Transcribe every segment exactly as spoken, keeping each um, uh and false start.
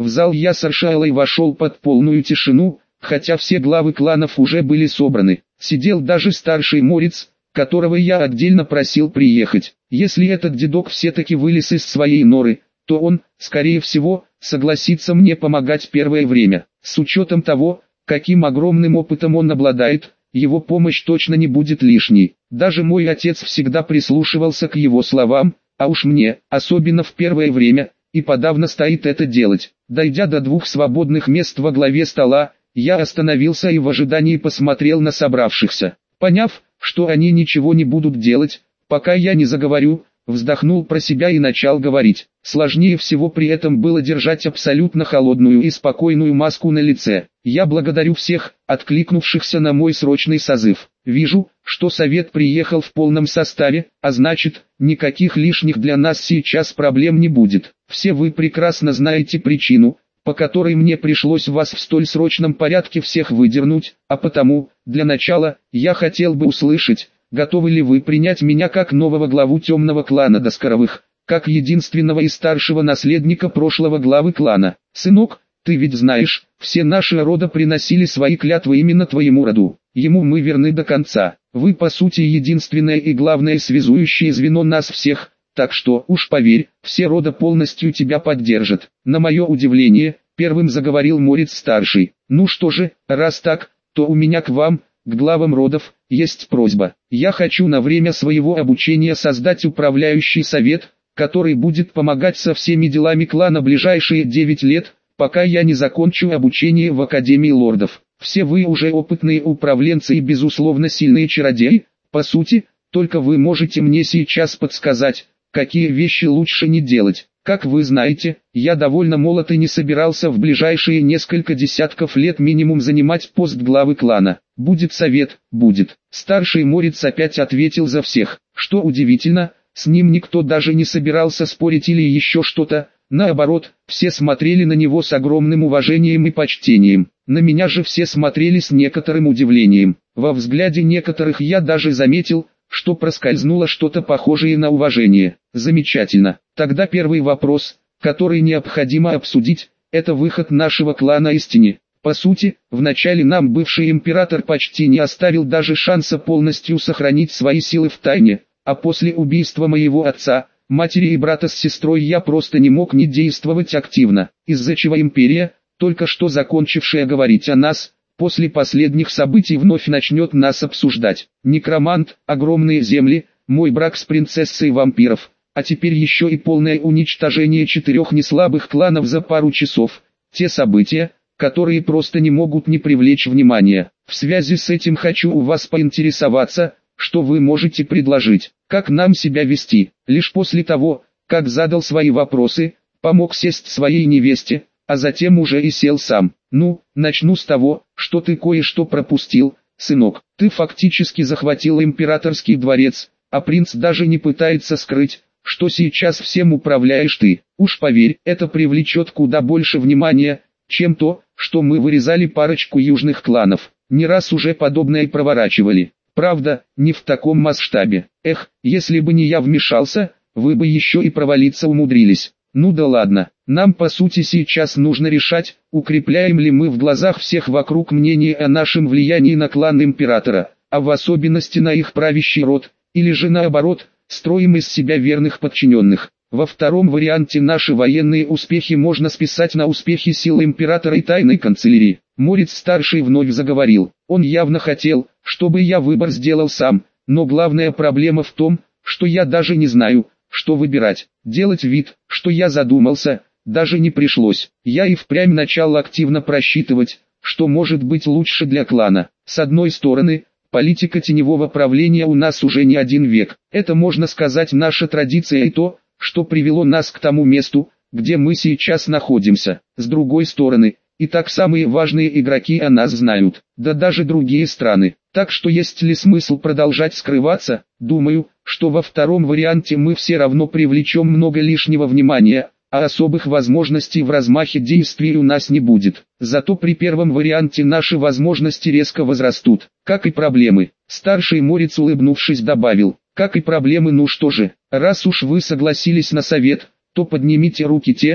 В зал я с Аршалой вошел под полную тишину, хотя все главы кланов уже были собраны. Сидел даже старший Морец, которого я отдельно просил приехать. Если этот дедок все-таки вылез из своей норы, то он, скорее всего, согласится мне помогать первое время. С учетом того, каким огромным опытом он обладает, его помощь точно не будет лишней. Даже мой отец всегда прислушивался к его словам, а уж мне, особенно в первое время, и подавно стоит это делать. Дойдя до двух свободных мест во главе стола, я остановился и в ожидании посмотрел на собравшихся. Поняв, что они ничего не будут делать, пока я не заговорю, вздохнул про себя и начал говорить. Сложнее всего при этом было держать абсолютно холодную и спокойную маску на лице. Я благодарю всех, откликнувшихся на мой срочный созыв. Вижу, что совет приехал в полном составе, а значит, никаких лишних для нас сейчас проблем не будет. Все вы прекрасно знаете причину, по которой мне пришлось вас в столь срочном порядке всех выдернуть, а потому, для начала, я хотел бы услышать, готовы ли вы принять меня как нового главу темного клана Доскоровых, как единственного и старшего наследника прошлого главы клана. Сынок, ты ведь знаешь, все наши рода приносили свои клятвы именно твоему роду. Ему мы верны до конца. Вы по сути единственное и главное связующее звено нас всех, так что, уж поверь, все рода полностью тебя поддержат. На мое удивление, первым заговорил Морец-старший. Ну что же, раз так, то у меня к вам, к главам родов, есть просьба. Я хочу на время своего обучения создать управляющий совет, который будет помогать со всеми делами клана ближайшие девять лет, пока я не закончу обучение в Академии лордов. Все вы уже опытные управленцы и безусловно сильные чародеи, по сути, только вы можете мне сейчас подсказать, какие вещи лучше не делать. Как вы знаете, я довольно молод и не собирался в ближайшие несколько десятков лет минимум занимать пост главы клана. Будет совет, будет. Старший Морец опять ответил за всех. Что удивительно, с ним никто даже не собирался спорить или еще что-то. Наоборот, все смотрели на него с огромным уважением и почтением. На меня же все смотрели с некоторым удивлением. Во взгляде некоторых я даже заметил, что проскользнуло что-то похожее на уважение. Замечательно. Тогда первый вопрос, который необходимо обсудить, это выход нашего клана из тени. По сути, вначале нам бывший император почти не оставил даже шанса полностью сохранить свои силы в тайне, а после убийства моего отца, матери и брата с сестрой я просто не мог не действовать активно, из-за чего империя, только что закончившая говорить о нас, после последних событий вновь начнет нас обсуждать. Некромант, огромные земли, мой брак с принцессой вампиров, а теперь еще и полное уничтожение четырех неслабых кланов за пару часов. Те события, которые просто не могут не привлечь внимания. В связи с этим хочу у вас поинтересоваться, что вы можете предложить, как нам себя вести. Лишь после того, как задал свои вопросы, помог сесть своей невесте, а затем уже и сел сам. Ну, начну с того, что ты кое-что пропустил, сынок. Ты фактически захватил императорский дворец, а принц даже не пытается скрыть, что сейчас всем управляешь ты. Уж поверь, это привлечет куда больше внимания, чем то, что мы вырезали парочку южных кланов. Не раз уже подобное проворачивали. Правда, не в таком масштабе. Эх, если бы не я вмешался, вы бы еще и провалиться умудрились. Ну да ладно, нам по сути сейчас нужно решать, укрепляем ли мы в глазах всех вокруг мнение о нашем влиянии на клан императора, а в особенности на их правящий род, или же наоборот, строим из себя верных подчиненных. Во втором варианте наши военные успехи можно списать на успехи сил императора и тайной канцелярии. Морец-старший вновь заговорил. Он явно хотел, чтобы я выбор сделал сам, но главная проблема в том, что я даже не знаю, что выбирать. Делать вид, что я задумался, даже не пришлось. Я и впрямь начал активно просчитывать, что может быть лучше для клана. С одной стороны, политика теневого правления у нас уже не один век. Это, можно сказать, наша традиция и то, что привело нас к тому месту, где мы сейчас находимся. С другой стороны, и так самые важные игроки о нас знают, да даже другие страны. Так что есть ли смысл продолжать скрываться? Думаю, что во втором варианте мы все равно привлечем много лишнего внимания, а особых возможностей в размахе действий у нас не будет. Зато при первом варианте наши возможности резко возрастут, как и проблемы. Старший Морец, улыбнувшись, добавил, как и проблемы. Ну что же, раз уж вы согласились на совет, то поднимите руки те, кто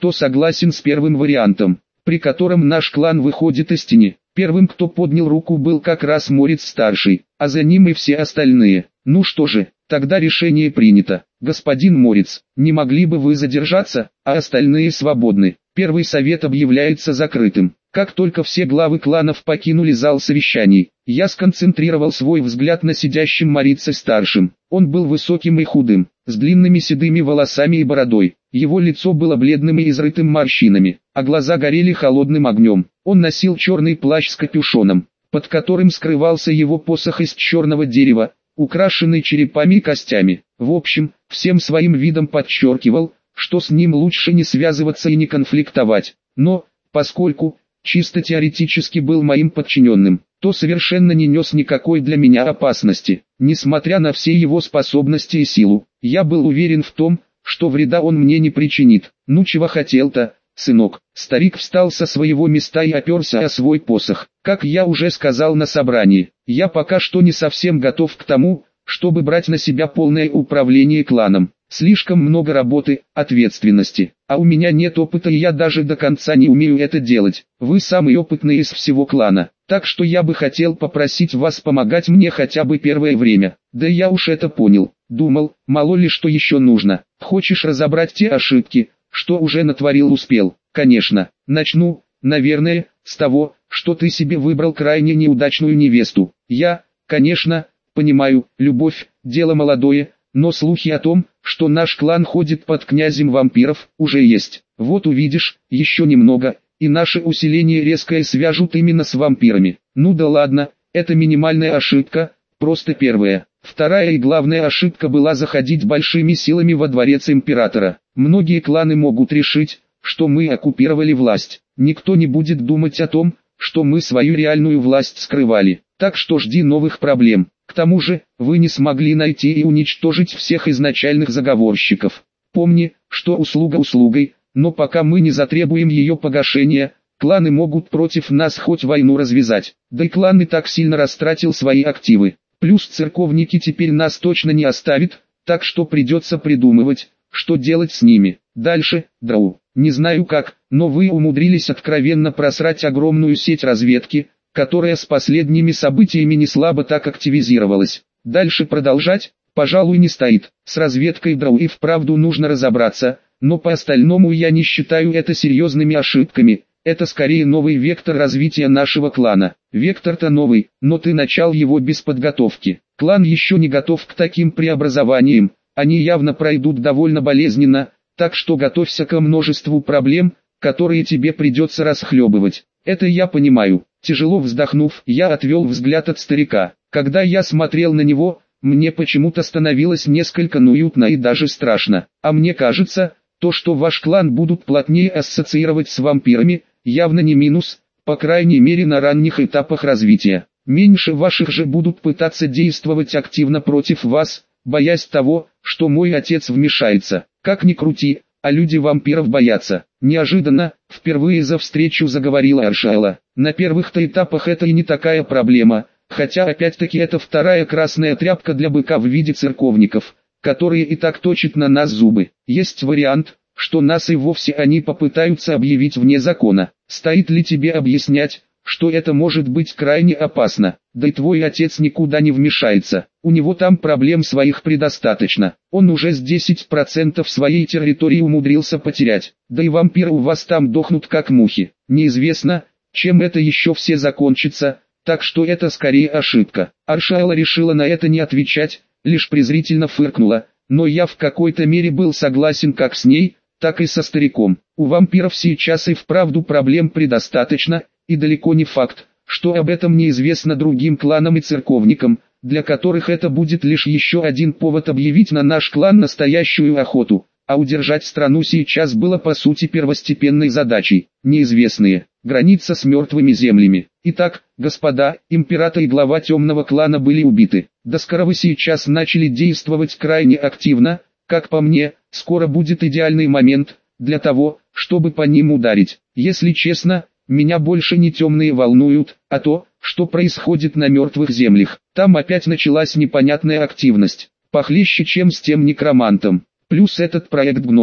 кто согласен с первым вариантом, при котором наш клан выходит из тени. Первым, кто поднял руку, был как раз Морец-старший, а за ним и все остальные. Ну что же, тогда решение принято. Господин Морец, не могли бы вы задержаться, а остальные свободны. Первый совет объявляется закрытым. Как только все главы кланов покинули зал совещаний, я сконцентрировал свой взгляд на сидящем Морице-старшем. Он был высоким и худым, с длинными седыми волосами и бородой. Его лицо было бледным и изрытым морщинами, а глаза горели холодным огнем. Он носил черный плащ с капюшоном, под которым скрывался его посох из черного дерева, украшенный черепами и костями. В общем, всем своим видом подчеркивал, что с ним лучше не связываться и не конфликтовать. Но, поскольку чисто теоретически был моим подчиненным, то совершенно не нес никакой для меня опасности. Несмотря на все его способности и силу, я был уверен в том, что вреда он мне не причинит. Ну чего хотел-то, сынок? Старик встал со своего места и оперся о свой посох. Как я уже сказал на собрании, я пока что не совсем готов к тому, чтобы брать на себя полное управление кланом. Слишком много работы, ответственности, а у меня нет опыта и я даже до конца не умею это делать. Вы самый опытный из всего клана, так что я бы хотел попросить вас помогать мне хотя бы первое время. Да я уж это понял, думал, мало ли что еще нужно. Хочешь разобрать те ошибки, что уже натворил успел? Конечно, начну, наверное, с того, что ты себе выбрал крайне неудачную невесту. Я, конечно, понимаю, любовь, дело молодое, но слухи о том, что наш клан ходит под князем вампиров, уже есть. Вот увидишь, еще немного, и наше усиление резкое свяжут именно с вампирами. Ну да ладно, это минимальная ошибка, просто первая. Вторая и главная ошибка была заходить большими силами во дворец императора. Многие кланы могут решить, что мы оккупировали власть. Никто не будет думать о том, что мы свою реальную власть скрывали. Так что жди новых проблем. К тому же, вы не смогли найти и уничтожить всех изначальных заговорщиков. Помни, что услуга услугой, но пока мы не затребуем ее погашения, кланы могут против нас хоть войну развязать. Да и клан и так сильно растратил свои активы. Плюс церковники теперь нас точно не оставят, так что придется придумывать, что делать с ними. Дальше, Драу. Не знаю как, но вы умудрились откровенно просрать огромную сеть разведки, которая с последними событиями не слабо так активизировалась. Дальше продолжать, пожалуй, не стоит. С разведкой Драу и вправду нужно разобраться, но по остальному я не считаю это серьезными ошибками. Это скорее новый вектор развития нашего клана. Вектор-то новый, но ты начал его без подготовки. Клан еще не готов к таким преобразованиям, они явно пройдут довольно болезненно, так что готовься ко множеству проблем, которые тебе придется расхлебывать. Это я понимаю. Тяжело вздохнув, я отвел взгляд от старика. Когда я смотрел на него, мне почему-то становилось несколько неуютно и даже страшно. А мне кажется, то, что ваш клан будут плотнее ассоциировать с вампирами, явно не минус, по крайней мере на ранних этапах развития. Меньше ваших же будут пытаться действовать активно против вас, боясь того, что мой отец вмешается. Как ни крути, а люди вампиров боятся. Неожиданно, впервые за встречу заговорила Аршайла. На первых-то этапах это и не такая проблема, хотя опять-таки это вторая красная тряпка для быка в виде церковников, которые и так точат на нас зубы. Есть вариант, что нас и вовсе они попытаются объявить вне закона. Стоит ли тебе объяснять, что это может быть крайне опасно? Да и твой отец никуда не вмешается, у него там проблем своих предостаточно. Он уже с десять процентов своей территории умудрился потерять, да и вампиры у вас там дохнут как мухи. Неизвестно, чем это еще все закончится, так что это скорее ошибка. Аршайла решила на это не отвечать, лишь презрительно фыркнула, но я в какой-то мере был согласен как с ней, так и со стариком. У вампиров сейчас и вправду проблем предостаточно, и далеко не факт, что об этом неизвестно другим кланам и церковникам, для которых это будет лишь еще один повод объявить на наш клан настоящую охоту, а удержать страну сейчас было по сути первостепенной задачей. Неизвестные, граница с мертвыми землями. Итак, господа, император и глава темного клана были убиты. Доскоровы сейчас начали действовать крайне активно, как по мне, скоро будет идеальный момент для того, чтобы по ним ударить. Если честно, меня больше не темные волнуют, а то, что происходит на мертвых землях. Там опять началась непонятная активность, похлеще, чем с тем некромантом. Плюс этот проект гномов,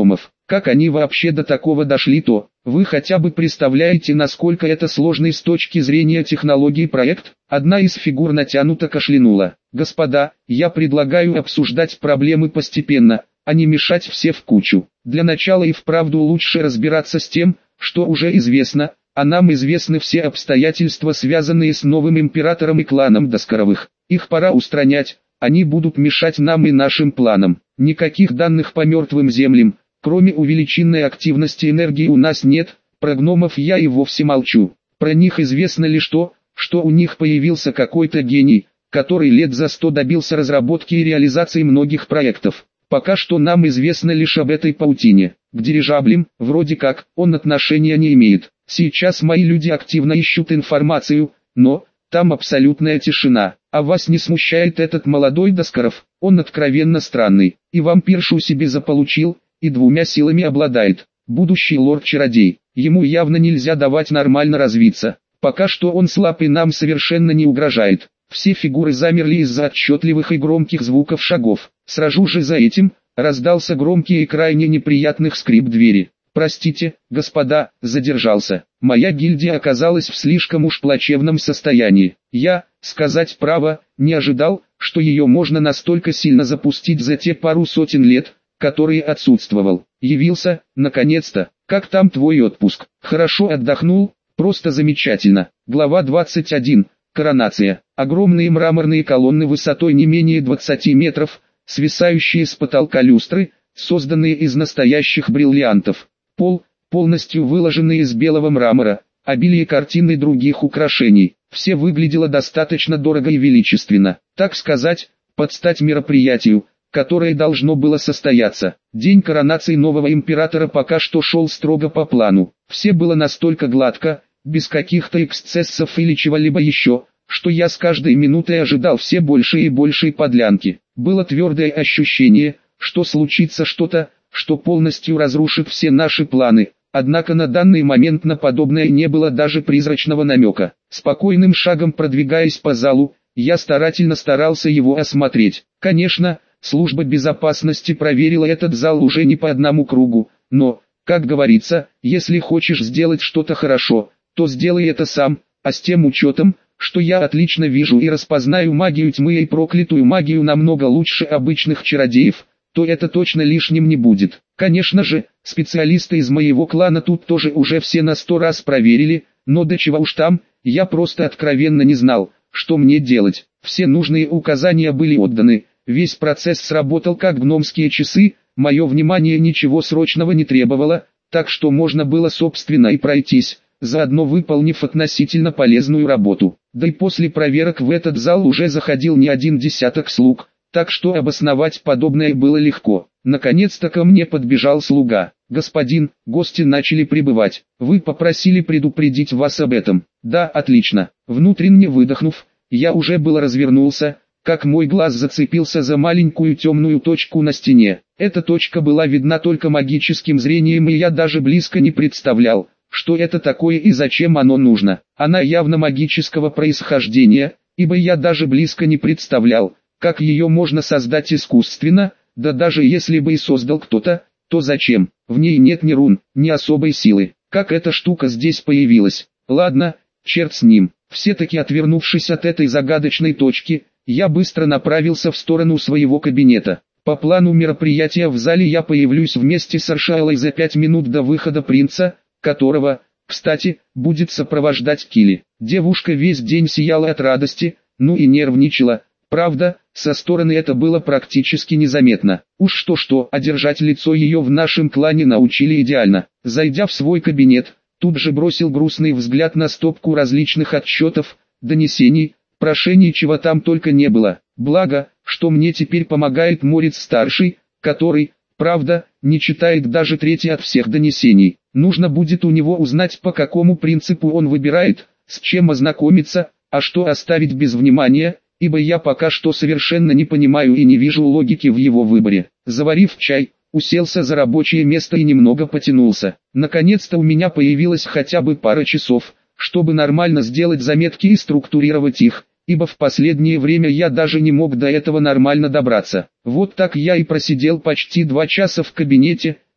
Как они вообще до такого дошли, то вы хотя бы представляете, насколько это сложный с точки зрения технологий проект? Одна из фигур натянуто кашлянула. Господа, я предлагаю обсуждать проблемы постепенно, а не мешать все в кучу. Для начала и вправду лучше разбираться с тем, что уже известно, а нам известны все обстоятельства, связанные с новым императором и кланом Доскоровых. Их пора устранять, они будут мешать нам и нашим планам. Никаких данных по мертвым землям, кроме увеличенной активности энергии, у нас нет, про гномов я и вовсе молчу. Про них известно лишь то, что у них появился какой-то гений, который лет за сто добился разработки и реализации многих проектов. Пока что нам известно лишь об этой паутине. К дирижаблям, вроде как, он отношения не имеет. Сейчас мои люди активно ищут информацию, но там абсолютная тишина. А вас не смущает этот молодой Доскоров? Он откровенно странный. И вампиршу себе заполучил, и двумя силами обладает. Будущий лорд-чародей. Ему явно нельзя давать нормально развиться. Пока что он слаб и нам совершенно не угрожает. Все фигуры замерли из-за отчетливых и громких звуков шагов. Сразу же за этим раздался громкий и крайне неприятный скрип двери. «Простите, господа, задержался. Моя гильдия оказалась в слишком уж плачевном состоянии. Я, сказать право, не ожидал, что ее можно настолько сильно запустить за те пару сотен лет, которые отсутствовал. Явился, наконец-то. Как там твой отпуск? Хорошо отдохнул? Просто замечательно». Глава двадцать один. Коронация. Огромные мраморные колонны высотой не менее двадцати метров, свисающие с потолка люстры, созданные из настоящих бриллиантов. Пол, полностью выложенный из белого мрамора, обилие картин и других украшений. Все выглядело достаточно дорого и величественно, так сказать, под стать мероприятию, которое должно было состояться. День коронации нового императора пока что шел строго по плану. Все было настолько гладко, без каких-то эксцессов или чего-либо еще, что я с каждой минутой ожидал все больше и большей подлянки. Было твердое ощущение, что случится что-то, что полностью разрушит все наши планы, однако на данный момент на подобное не было даже призрачного намека. Спокойным шагом продвигаясь по залу, я старательно старался его осмотреть. Конечно, служба безопасности проверила этот зал уже не по одному кругу, но, как говорится, если хочешь сделать что-то хорошо, то сделай это сам, а с тем учетом, что я отлично вижу и распознаю магию тьмы и проклятую магию намного лучше обычных чародеев, то это точно лишним не будет. Конечно же, специалисты из моего клана тут тоже уже все на сто раз проверили, но до чего уж там, я просто откровенно не знал, что мне делать. Все нужные указания были отданы, весь процесс сработал как гномские часы, мое внимание ничего срочного не требовало, так что можно было собственно и пройтись, заодно выполнив относительно полезную работу. Да и после проверок в этот зал уже заходил не один десяток слуг, так что обосновать подобное было легко. Наконец-то ко мне подбежал слуга. «Господин, гости начали прибывать. Вы попросили предупредить вас об этом». «Да, отлично». Внутренне выдохнув, я уже было развернулся, как мой глаз зацепился за маленькую темную точку на стене. Эта точка была видна только магическим зрением, и я даже близко не представлял, что это такое и зачем оно нужно. Она явно магического происхождения, ибо я даже близко не представлял, как ее можно создать искусственно, да даже если бы и создал кто-то, то зачем? В ней нет ни рун, ни особой силы. Как эта штука здесь появилась? Ладно, черт с ним. Все-таки отвернувшись от этой загадочной точки, я быстро направился в сторону своего кабинета. По плану мероприятия в зале я появлюсь вместе с Аршайлой за пять минут до выхода принца, которого, кстати, будет сопровождать Килли. Девушка весь день сияла от радости, ну и нервничала. Правда, со стороны это было практически незаметно. Уж что-что, а держать лицо ее в нашем клане научили идеально. Зайдя в свой кабинет, тут же бросил грустный взгляд на стопку различных отчетов, донесений, прошений, чего там только не было. Благо, что мне теперь помогает Морец-старший, который, правда, не читает даже третий от всех донесений. Нужно будет у него узнать, по какому принципу он выбирает, с чем ознакомиться, а что оставить без внимания, ибо я пока что совершенно не понимаю и не вижу логики в его выборе. Заварив чай, уселся за рабочее место и немного потянулся. Наконец-то у меня появилась хотя бы пара часов, чтобы нормально сделать заметки и структурировать их, ибо в последнее время я даже не мог до этого нормально добраться. Вот так я и просидел почти два часа в кабинете,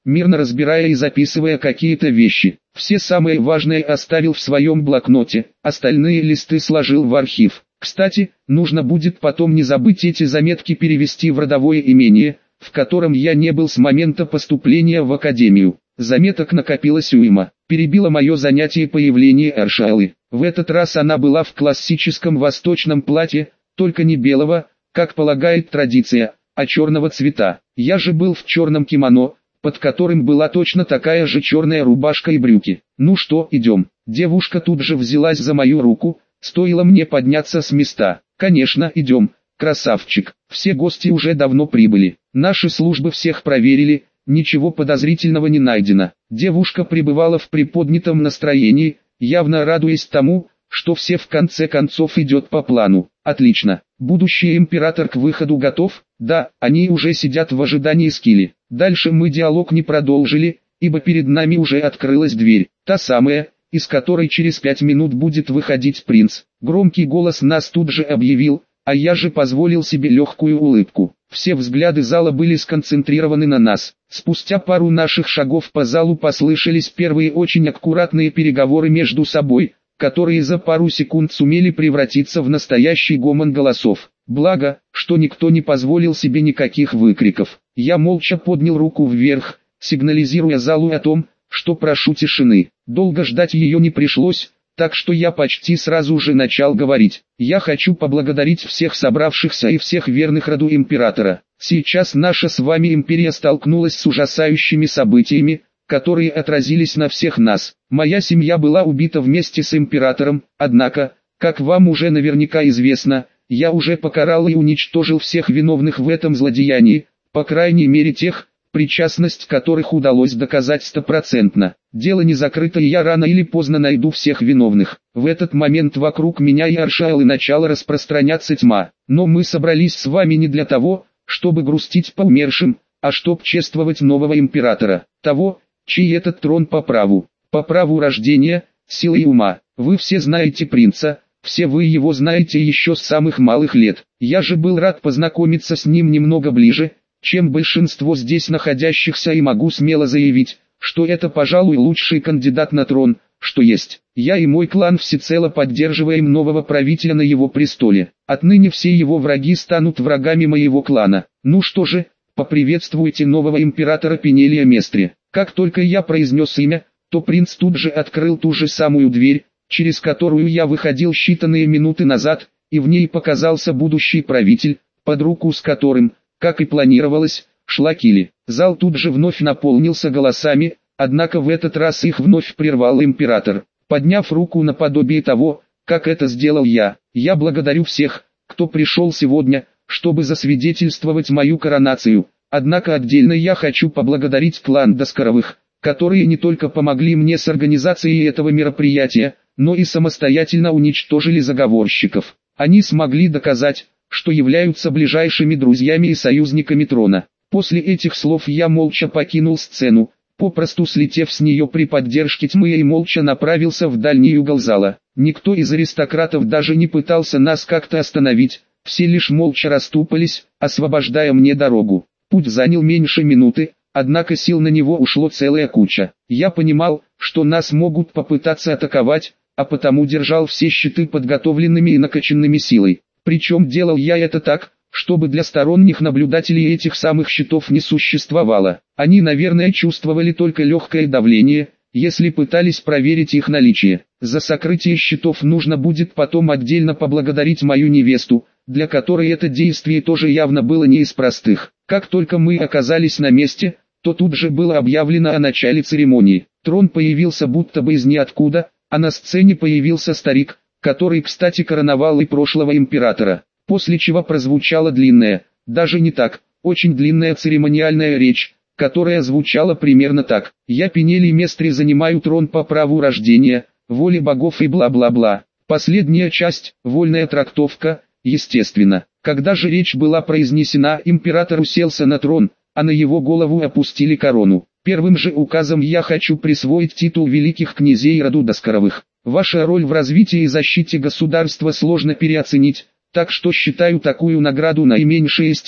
мирно разбирая и записывая какие-то вещи. Все самые важные оставил в своем блокноте, остальные листы сложил в архив. Кстати, нужно будет потом не забыть эти заметки перевести в родовое имение, в котором я не был с момента поступления в академию. Заметок накопилось уйма. Перебило мое занятие появление Аршалы. В этот раз она была в классическом восточном платье, только не белого, как полагает традиция, а черного цвета. Я же был в черном кимоно, под которым была точно такая же черная рубашка и брюки. «Ну что, идем?» Девушка тут же взялась за мою руку, стоило мне подняться с места. «Конечно, идем, красавчик. Все гости уже давно прибыли. Наши службы всех проверили, ничего подозрительного не найдено». Девушка пребывала в приподнятом настроении, явно радуясь тому, что все в конце концов идет по плану. «Отлично. Будущий император к выходу готов?» «Да, они уже сидят в ожидании Скилли». Дальше мы диалог не продолжили, ибо перед нами уже открылась дверь, та самая, из которой через пять минут будет выходить принц. Громкий голос нас тут же объявил, а я же позволил себе легкую улыбку. Все взгляды зала были сконцентрированы на нас. Спустя пару наших шагов по залу послышались первые очень аккуратные переговоры между собой, которые за пару секунд сумели превратиться в настоящий гомон голосов. Благо, что никто не позволил себе никаких выкриков. Я молча поднял руку вверх, сигнализируя залу о том, что прошу тишины. Долго ждать ее не пришлось, так что я почти сразу же начал говорить. «Я хочу поблагодарить всех собравшихся и всех верных роду императора. Сейчас наша с вами империя столкнулась с ужасающими событиями, которые отразились на всех нас. Моя семья была убита вместе с императором, однако, как вам уже наверняка известно, я уже покарал и уничтожил всех виновных в этом злодеянии, по крайней мере тех, причастность которых удалось доказать стопроцентно. Дело не закрыто, и я рано или поздно найду всех виновных». В этот момент вокруг меня и Аршайлы начала распространяться тьма. «Но мы собрались с вами не для того, чтобы грустить по умершим, а чтоб чествовать нового императора, того, чей этот трон по праву, по праву рождения, силы и ума. Вы все знаете принца, все вы его знаете еще с самых малых лет. Я же был рад познакомиться с ним немного ближе, чем большинство здесь находящихся, и могу смело заявить, что это, пожалуй, лучший кандидат на трон, что есть. Я и мой клан всецело поддерживаем нового правителя на его престоле. Отныне все его враги станут врагами моего клана. Ну что же, поприветствуйте нового императора Пенелия Местри». Как только я произнес имя, то принц тут же открыл ту же самую дверь, через которую я выходил считанные минуты назад, и в ней показался будущий правитель, под руку с которым, как и планировалось, шла Килли. Зал тут же вновь наполнился голосами, однако в этот раз их вновь прервал император. Подняв руку наподобие того, как это сделал я, «Я благодарю всех, кто пришел сегодня, чтобы засвидетельствовать мою коронацию. Однако отдельно я хочу поблагодарить клан Доскоровых, которые не только помогли мне с организацией этого мероприятия, но и самостоятельно уничтожили заговорщиков. Они смогли доказать, что являются ближайшими друзьями и союзниками трона». После этих слов я молча покинул сцену, попросту слетев с нее при поддержке тьмы, и молча направился в дальний угол зала. Никто из аристократов даже не пытался нас как-то остановить, все лишь молча расступались, освобождая мне дорогу. Путь занял меньше минуты, однако сил на него ушло целая куча. Я понимал, что нас могут попытаться атаковать, а потому держал все щиты подготовленными и накачанными силой. Причем делал я это так, чтобы для сторонних наблюдателей этих самых щитов не существовало. Они, наверное, чувствовали только легкое давление, если пытались проверить их наличие. За сокрытие щитов нужно будет потом отдельно поблагодарить мою невесту, для которой это действие тоже явно было не из простых. Как только мы оказались на месте, то тут же было объявлено о начале церемонии. Трон появился будто бы из ниоткуда, а на сцене появился старик, который, кстати, короновал и прошлого императора. После чего прозвучала длинная, даже не так, очень длинная церемониальная речь, которая звучала примерно так: «Я, Пенелий Местри, занимаю трон по праву рождения, воле богов и бла-бла-бла». Последняя часть, вольная трактовка, естественно. Когда же речь была произнесена, император уселся на трон, а на его голову опустили корону. Первым же указом я хочу присвоить титул великих князей роду Доскоровых. Ваша роль в развитии и защите государства сложно переоценить, так что считаю такую награду наименьшей из тех,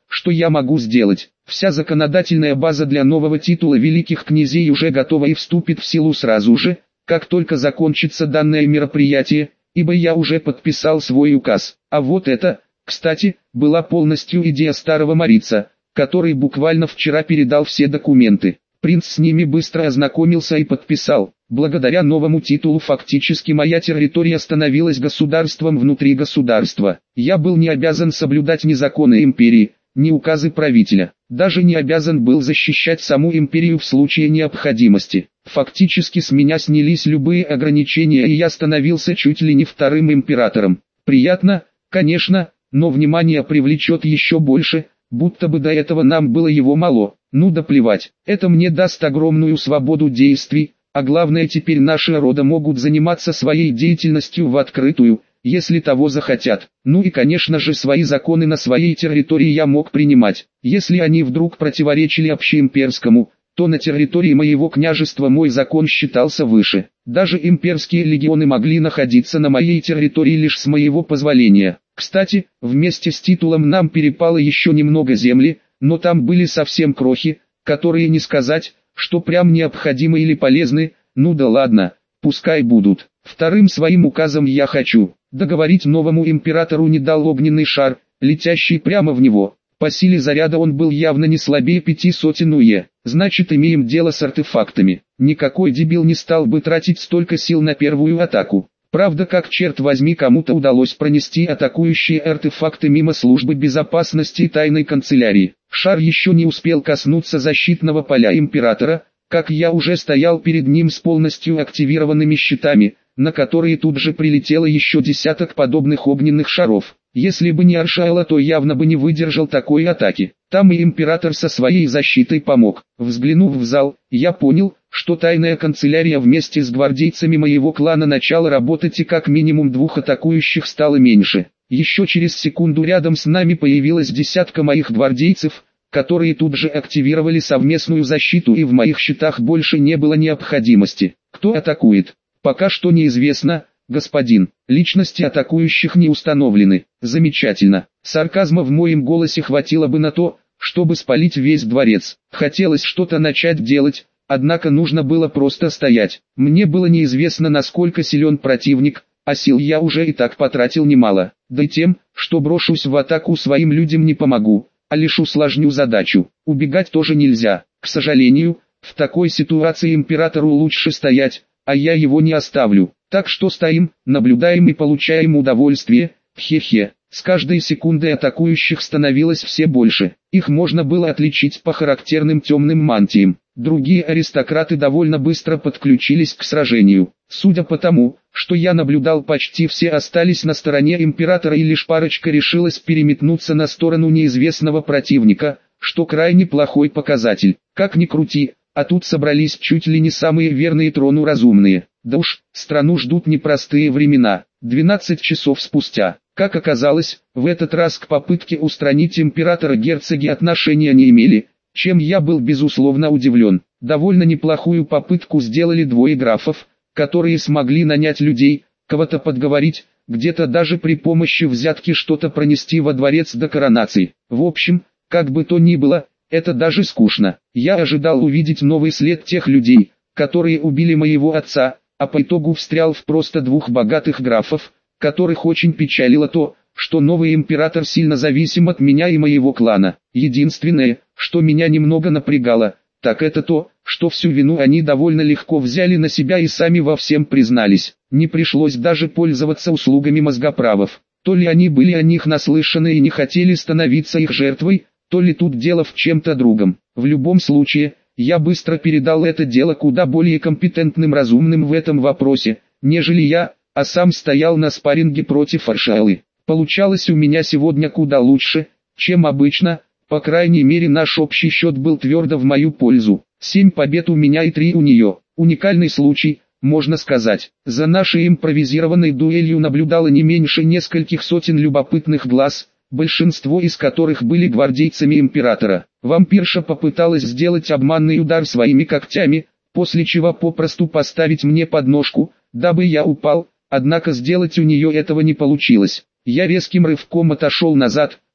что я могу сделать. Вся законодательная база для нового титула великих князей уже готова и вступит в силу сразу же, как только закончится данное мероприятие, ибо я уже подписал свой указ. А вот это, кстати, была полностью идея старого Марица, который буквально вчера передал все документы. Принц с ними быстро ознакомился и подписал. Благодаря новому титулу фактически моя территория становилась государством внутри государства. Я был не обязан соблюдать ни законы империи, ни указы правителя. Даже не обязан был защищать саму империю в случае необходимости. Фактически с меня снялись любые ограничения, и я становился чуть ли не вторым императором. Приятно, конечно, но внимание привлечет еще больше, будто бы до этого нам было его мало. Ну да плевать, это мне даст огромную свободу действий, а главное, теперь наши рода могут заниматься своей деятельностью в открытую, если того захотят. Ну и конечно же свои законы на своей территории я мог принимать. Если они вдруг противоречили общеимперскому, то на территории моего княжества мой закон считался выше. Даже имперские легионы могли находиться на моей территории лишь с моего позволения. Кстати, вместе с титулом нам перепало еще немного земли, но там были совсем крохи, которые не сказать, что прям необходимы или полезны. Ну да ладно, пускай будут. Вторым своим указом я хочу договорить новому императору не дал огненный шар, летящий прямо в него. По силе заряда он был явно не слабее пяти сотен уе. Значит, имеем дело с артефактами. Никакой дебил не стал бы тратить столько сил на первую атаку. Правда, как черт возьми кому-то удалось пронести атакующие артефакты мимо службы безопасности и тайной канцелярии. Шар еще не успел коснуться защитного поля императора, как я уже стоял перед ним с полностью активированными щитами, на которые тут же прилетело еще десяток подобных огненных шаров. Если бы не Аршайла, то явно бы не выдержал такой атаки. Там и император со своей защитой помог. Взглянув в зал, я понял, что тайная канцелярия вместе с гвардейцами моего клана начала работать, и как минимум двух атакующих стало меньше. Еще через секунду рядом с нами появилась десятка моих гвардейцев, которые тут же активировали совместную защиту, и в моих щитах больше не было необходимости. Кто атакует? Пока что неизвестно, господин. Личности атакующих не установлены. Замечательно. Сарказма в моем голосе хватило бы на то, чтобы спалить весь дворец. Хотелось что-то начать делать, однако нужно было просто стоять. Мне было неизвестно, насколько силен противник, а сил я уже и так потратил немало. Да и тем, что брошусь в атаку своим людям, не помогу, а лишь усложню задачу. Убегать тоже нельзя. К сожалению, в такой ситуации императору лучше стоять, а я его не оставлю. Так что стоим, наблюдаем и получаем удовольствие. Хе-хе. С каждой секундой атакующих становилось все больше. Их можно было отличить по характерным темным мантиям. Другие аристократы довольно быстро подключились к сражению. Судя по тому, что я наблюдал, почти все остались на стороне императора, и лишь парочка решилась переметнуться на сторону неизвестного противника, что крайне плохой показатель. Как ни крути, а тут собрались чуть ли не самые верные трону разумные. Да уж, страну ждут непростые времена. двенадцать часов спустя. Как оказалось, в этот раз к попытке устранить императора герцоги отношения не имели, чем я был безусловно удивлен. Довольно неплохую попытку сделали двое графов, которые смогли нанять людей, кого-то подговорить, где-то даже при помощи взятки что-то пронести во дворец до коронации. В общем, как бы то ни было, это даже скучно. Я ожидал увидеть новый след тех людей, которые убили моего отца, а по итогу встрял в просто двух богатых графов, которых очень печалило то, что новый император сильно зависим от меня и моего клана. Единственное, что меня немного напрягало, так это то, что всю вину они довольно легко взяли на себя и сами во всем признались. Не пришлось даже пользоваться услугами мозгоправов. То ли они были о них наслышаны и не хотели становиться их жертвой, то ли тут дело в чем-то другом. В любом случае, я быстро передал это дело куда более компетентным разумным в этом вопросе, нежели я, а сам стоял на спарринге против Аршайлы. Получалось у меня сегодня куда лучше, чем обычно, по крайней мере наш общий счет был твердо в мою пользу. Семь побед у меня и три у нее. Уникальный случай, можно сказать. За нашей импровизированной дуэлью наблюдало не меньше нескольких сотен любопытных глаз, большинство из которых были гвардейцами императора. Вампирша попыталась сделать обманный удар своими когтями, после чего попросту поставить мне подножку, дабы я упал, однако сделать у нее этого не получилось. Я резким рывком отошел назад,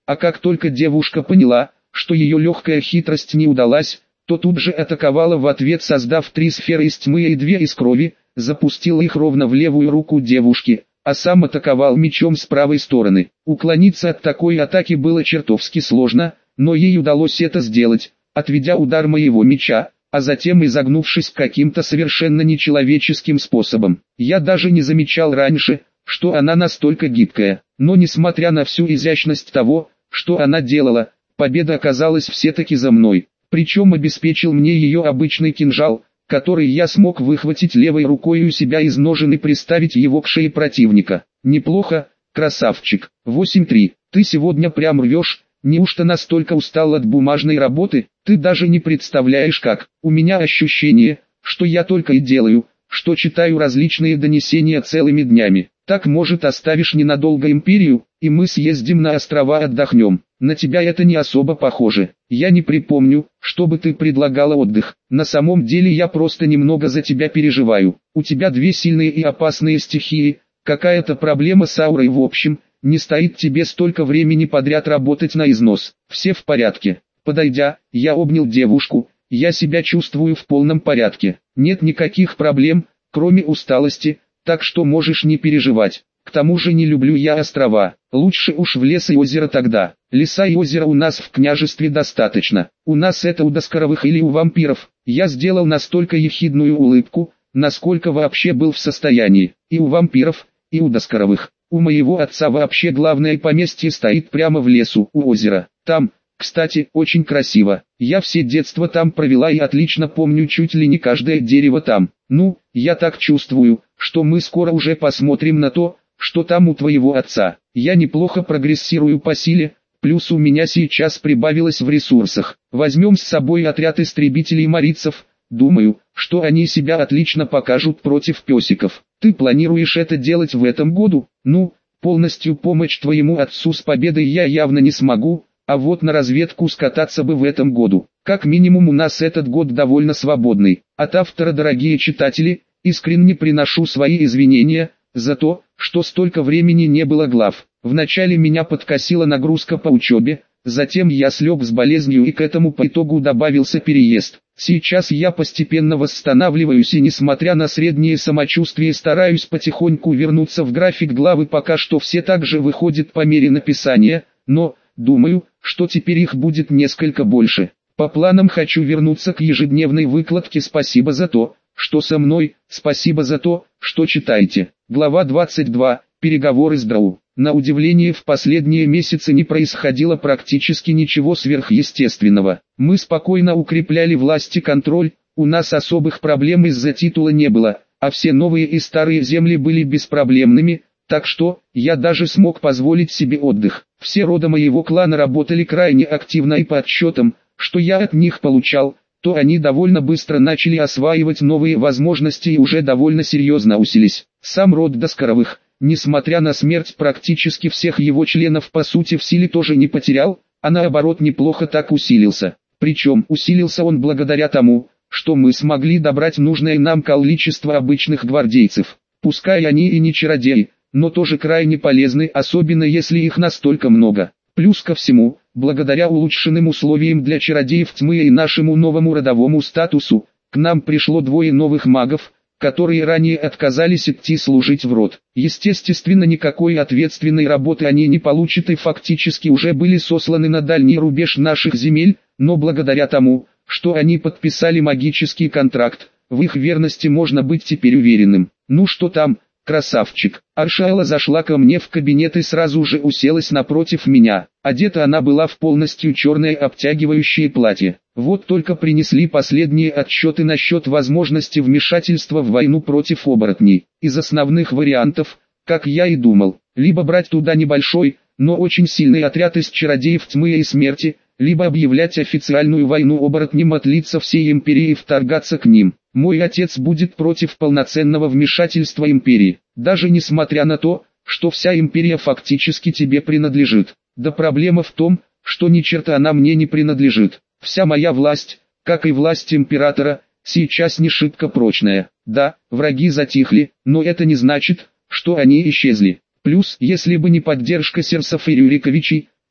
А как только девушка поняла, что ее легкая хитрость не удалась, то тут же атаковала в ответ, создав три сферы из тьмы и две из крови, запустила их ровно в левую руку девушки, а сам атаковал мечом с правой стороны. Уклониться от такой атаки было чертовски сложно, но ей удалось это сделать, отведя удар моего меча, а затем изогнувшись каким-то совершенно нечеловеческим способом. Я даже не замечал раньше, что она настолько гибкая, но несмотря на всю изящность того, что она делала, победа оказалась все-таки за мной. Причем обеспечил мне ее обычный кинжал, который я смог выхватить левой рукой у себя из ножен и приставить его к шее противника. Неплохо, красавчик. восемь три. Ты сегодня прям рвешь, неужто настолько устал от бумажной работы? Ты даже не представляешь как. У меня ощущение, что я только и делаю, что читаю различные донесения целыми днями. Так, может, оставишь ненадолго империю, и мы съездим на острова отдохнем. На тебя это не особо похоже. Я не припомню, чтобы ты предлагала отдых. На самом деле я просто немного за тебя переживаю. У тебя две сильные и опасные стихии, какая-то проблема с аурой в общем, не стоит тебе столько времени подряд работать на износ. Все в порядке. Подойдя, я обнял девушку, я себя чувствую в полном порядке. Нет никаких проблем, кроме усталости, так что можешь не переживать. К тому же не люблю я острова, лучше уж в лес и озеро тогда. Леса и озера у нас в княжестве достаточно. У нас это у доскоровых или у вампиров. Я сделал настолько ехидную улыбку, насколько вообще был в состоянии. И у вампиров, и у доскоровых. У моего отца вообще главное поместье стоит прямо в лесу, у озера. Там, кстати, очень красиво. Я все детство там провела и отлично помню чуть ли не каждое дерево там. Ну, я так чувствую, что мы скоро уже посмотрим на то, что там у твоего отца. Я неплохо прогрессирую по силе, плюс у меня сейчас прибавилось в ресурсах. Возьмем с собой отряд истребителей-марийцев, думаю, что они себя отлично покажут против песиков. Ты планируешь это делать в этом году? Ну, полностью помочь твоему отцу с победой я явно не смогу, а вот на разведку скататься бы в этом году. Как минимум у нас этот год довольно свободный. От автора, дорогие читатели, искренне приношу свои извинения за то, что столько времени не было глав. Вначале меня подкосила нагрузка по учебе, затем я слег с болезнью и к этому по итогу добавился переезд. Сейчас я постепенно восстанавливаюсь и несмотря на среднее самочувствие стараюсь потихоньку вернуться в график главы, пока что все также выходят по мере написания, но, думаю, что теперь их будет несколько больше. По планам хочу вернуться к ежедневной выкладке. Спасибо за то, что со мной, спасибо за то, что читаете. Глава двадцать два. Переговоры с Драу. На удивление, в последние месяцы не происходило практически ничего сверхъестественного. Мы спокойно укрепляли власть и контроль, у нас особых проблем из-за титула не было, а все новые и старые земли были беспроблемными, так что, я даже смог позволить себе отдых. Все рода моего клана работали крайне активно и по отчетам, что я от них получал, то они довольно быстро начали осваивать новые возможности и уже довольно серьезно усилились. Сам род Доскоровых, несмотря на смерть практически всех его членов, по сути в силе тоже не потерял, а наоборот неплохо так усилился. Причем усилился он благодаря тому, что мы смогли добрать нужное нам количество обычных гвардейцев. Пускай они и не чародеи, но тоже крайне полезны, особенно если их настолько много. Плюс ко всему, благодаря улучшенным условиям для чародеев тьмы и нашему новому родовому статусу, к нам пришло двое новых магов, которые ранее отказались идти служить в род. Естественно, никакой ответственной работы они не получат и фактически уже были сосланы на дальний рубеж наших земель, но благодаря тому, что они подписали магический контракт, в их верности можно быть теперь уверенным. Ну что там, красавчик? Аршайла зашла ко мне в кабинет и сразу же уселась напротив меня. Одета она была в полностью черное обтягивающее платье. Вот только принесли последние отчеты насчет возможности вмешательства в войну против оборотней. Из основных вариантов, как я и думал, либо брать туда небольшой, но очень сильный отряд из чародеев тьмы и смерти, либо объявлять официальную войну оборотням от лица всей империи и вторгаться к ним. Мой отец будет против полноценного вмешательства империи, даже несмотря на то, что вся империя фактически тебе принадлежит. Да проблема в том, что ни черта она мне не принадлежит. Вся моя власть, как и власть императора, сейчас не шибко прочная. Да, враги затихли, но это не значит, что они исчезли. Плюс, если бы не поддержка Серсов и Рюриковичей,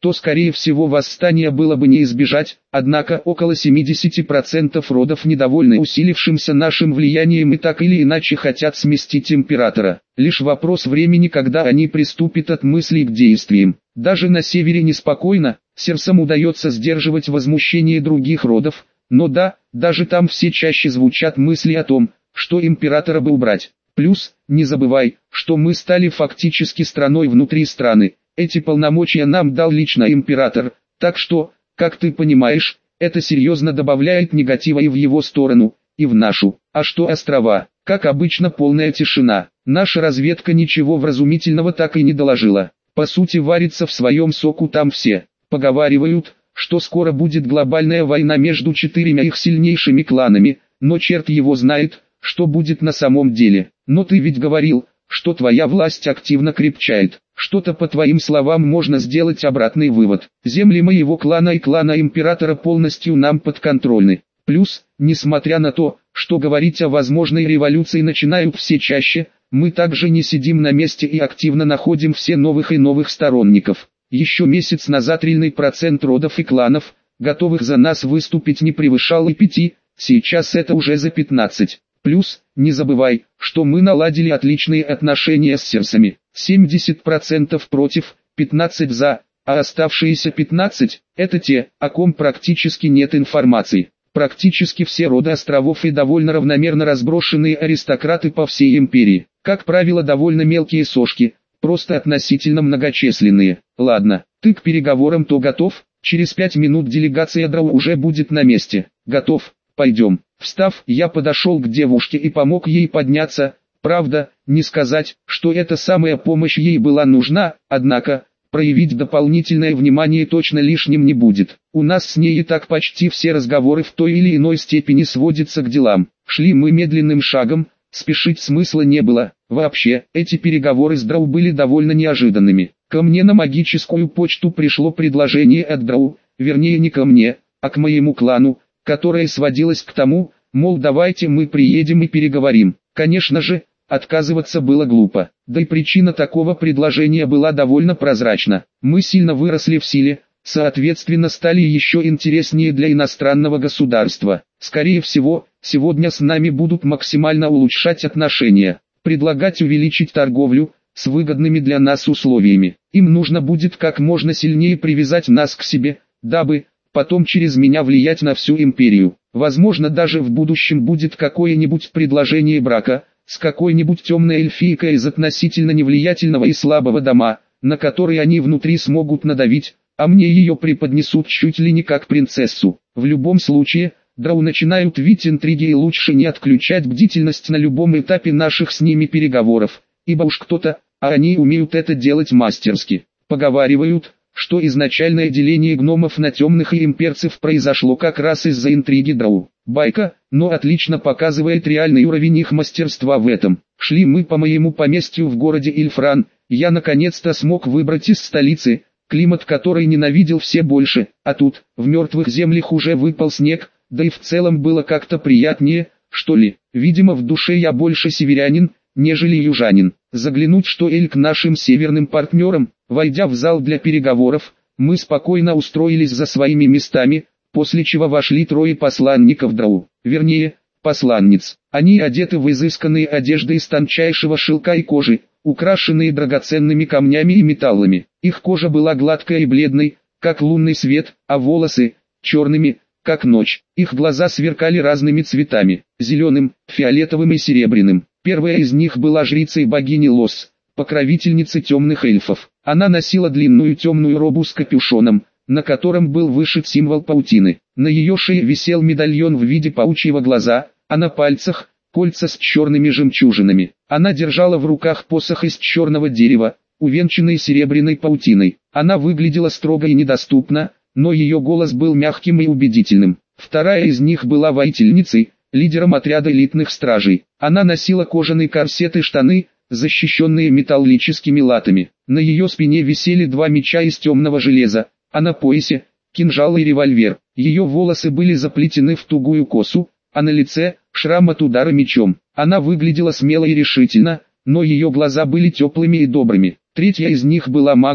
то скорее всего восстания было бы не избежать, однако около семидесяти процентов родов недовольны усилившимся нашим влиянием и так или иначе хотят сместить императора. Лишь вопрос времени, когда они приступят от мыслей к действиям. Даже на севере неспокойно, сердцам удается сдерживать возмущение других родов, но да, даже там все чаще звучат мысли о том, что императора бы убрать. Плюс, не забывай, что мы стали фактически страной внутри страны. Эти полномочия нам дал лично император, так что, как ты понимаешь, это серьезно добавляет негатива и в его сторону, и в нашу. А что острова? Как обычно, полная тишина. Наша разведка ничего вразумительного так и не доложила. По сути, варится в своем соку там все. Поговаривают, что скоро будет глобальная война между четырьмя их сильнейшими кланами, но черт его знает, что будет на самом деле. Но ты ведь говорил, что твоя власть активно крепчает. Что-то по твоим словам можно сделать обратный вывод. Земли моего клана и клана императора полностью нам подконтрольны. Плюс, несмотря на то, что говорить о возможной революции начинают все чаще, мы также не сидим на месте и активно находим все новых и новых сторонников. Еще месяц назад реальный процент родов и кланов, готовых за нас выступить, не превышал и пяти, сейчас это уже за пятнадцать. Плюс, не забывай, что мы наладили отличные отношения с серсами. семьдесят процентов против, пятнадцать за, а оставшиеся пятнадцать – это те, о ком практически нет информации. Практически все роды островов и довольно равномерно разброшенные аристократы по всей империи. Как правило, довольно мелкие сошки, просто относительно многочисленные. Ладно, ты к переговорам то готов? Через пять минут делегация Драу уже будет на месте. Готов, пойдем. Встав, я подошел к девушке и помог ей подняться. Правда, не сказать, что эта самая помощь ей была нужна, однако, проявить дополнительное внимание точно лишним не будет. У нас с ней и так почти все разговоры в той или иной степени сводятся к делам. Шли мы медленным шагом, спешить смысла не было. Вообще, эти переговоры с Драу были довольно неожиданными. Ко мне на магическую почту пришло предложение от Драу, вернее не ко мне, а к моему клану, которое сводилось к тому, мол, давайте мы приедем и переговорим. Конечно же, отказываться было глупо, да и причина такого предложения была довольно прозрачна. Мы сильно выросли в силе, соответственно стали еще интереснее для иностранного государства. Скорее всего, сегодня с нами будут максимально улучшать отношения, предлагать увеличить торговлю, с выгодными для нас условиями. Им нужно будет как можно сильнее привязать нас к себе, дабы потом через меня влиять на всю империю. Возможно, даже в будущем будет какое-нибудь предложение брака с какой-нибудь темной эльфийкой из относительно невлиятельного и слабого дома, на который они внутри смогут надавить, а мне ее преподнесут чуть ли не как принцессу. В любом случае, Драу начинают видеть интриги, и лучше не отключать бдительность на любом этапе наших с ними переговоров, ибо уж кто-то, а они умеют это делать мастерски. Поговаривают, что изначальное деление гномов на темных и имперцев произошло как раз из-за интриги Драу. Байка, но отлично показывает реальный уровень их мастерства в этом. Шли мы по моему поместью в городе Ильфран, я наконец-то смог выбрать из столицы, климат который ненавидел все больше, а тут, в мертвых землях уже выпал снег, да и в целом было как-то приятнее, что ли. Видимо, в душе я больше северянин, нежели южанин. Заглянуть что эль к нашим северным партнерам. Войдя в зал для переговоров, мы спокойно устроились за своими местами, после чего вошли трое посланников Драу, вернее, посланниц. Они одеты в изысканные одежды из тончайшего шелка и кожи, украшенные драгоценными камнями и металлами. Их кожа была гладкой и бледной, как лунный свет, а волосы – черными, как ночь. Их глаза сверкали разными цветами – зеленым, фиолетовым и серебряным. Первая из них была жрицей богини Лос, покровительницы темных эльфов. Она носила длинную темную робу с капюшоном, на котором был вышит символ паутины. На ее шее висел медальон в виде паучьего глаза, а на пальцах – кольца с черными жемчужинами. Она держала в руках посох из черного дерева, увенчанный серебряной паутиной. Она выглядела строго и недоступно, но ее голос был мягким и убедительным. Вторая из них была воительницей, лидером отряда элитных стражей. Она носила кожаный корсет и штаны, защищенные металлическими латами. На ее спине висели два меча из темного железа, а на поясе – кинжал и револьвер. Ее волосы были заплетены в тугую косу, а на лице – шрам от удара мечом. Она выглядела смело и решительно, но ее глаза были теплыми и добрыми. Третья из них была магом,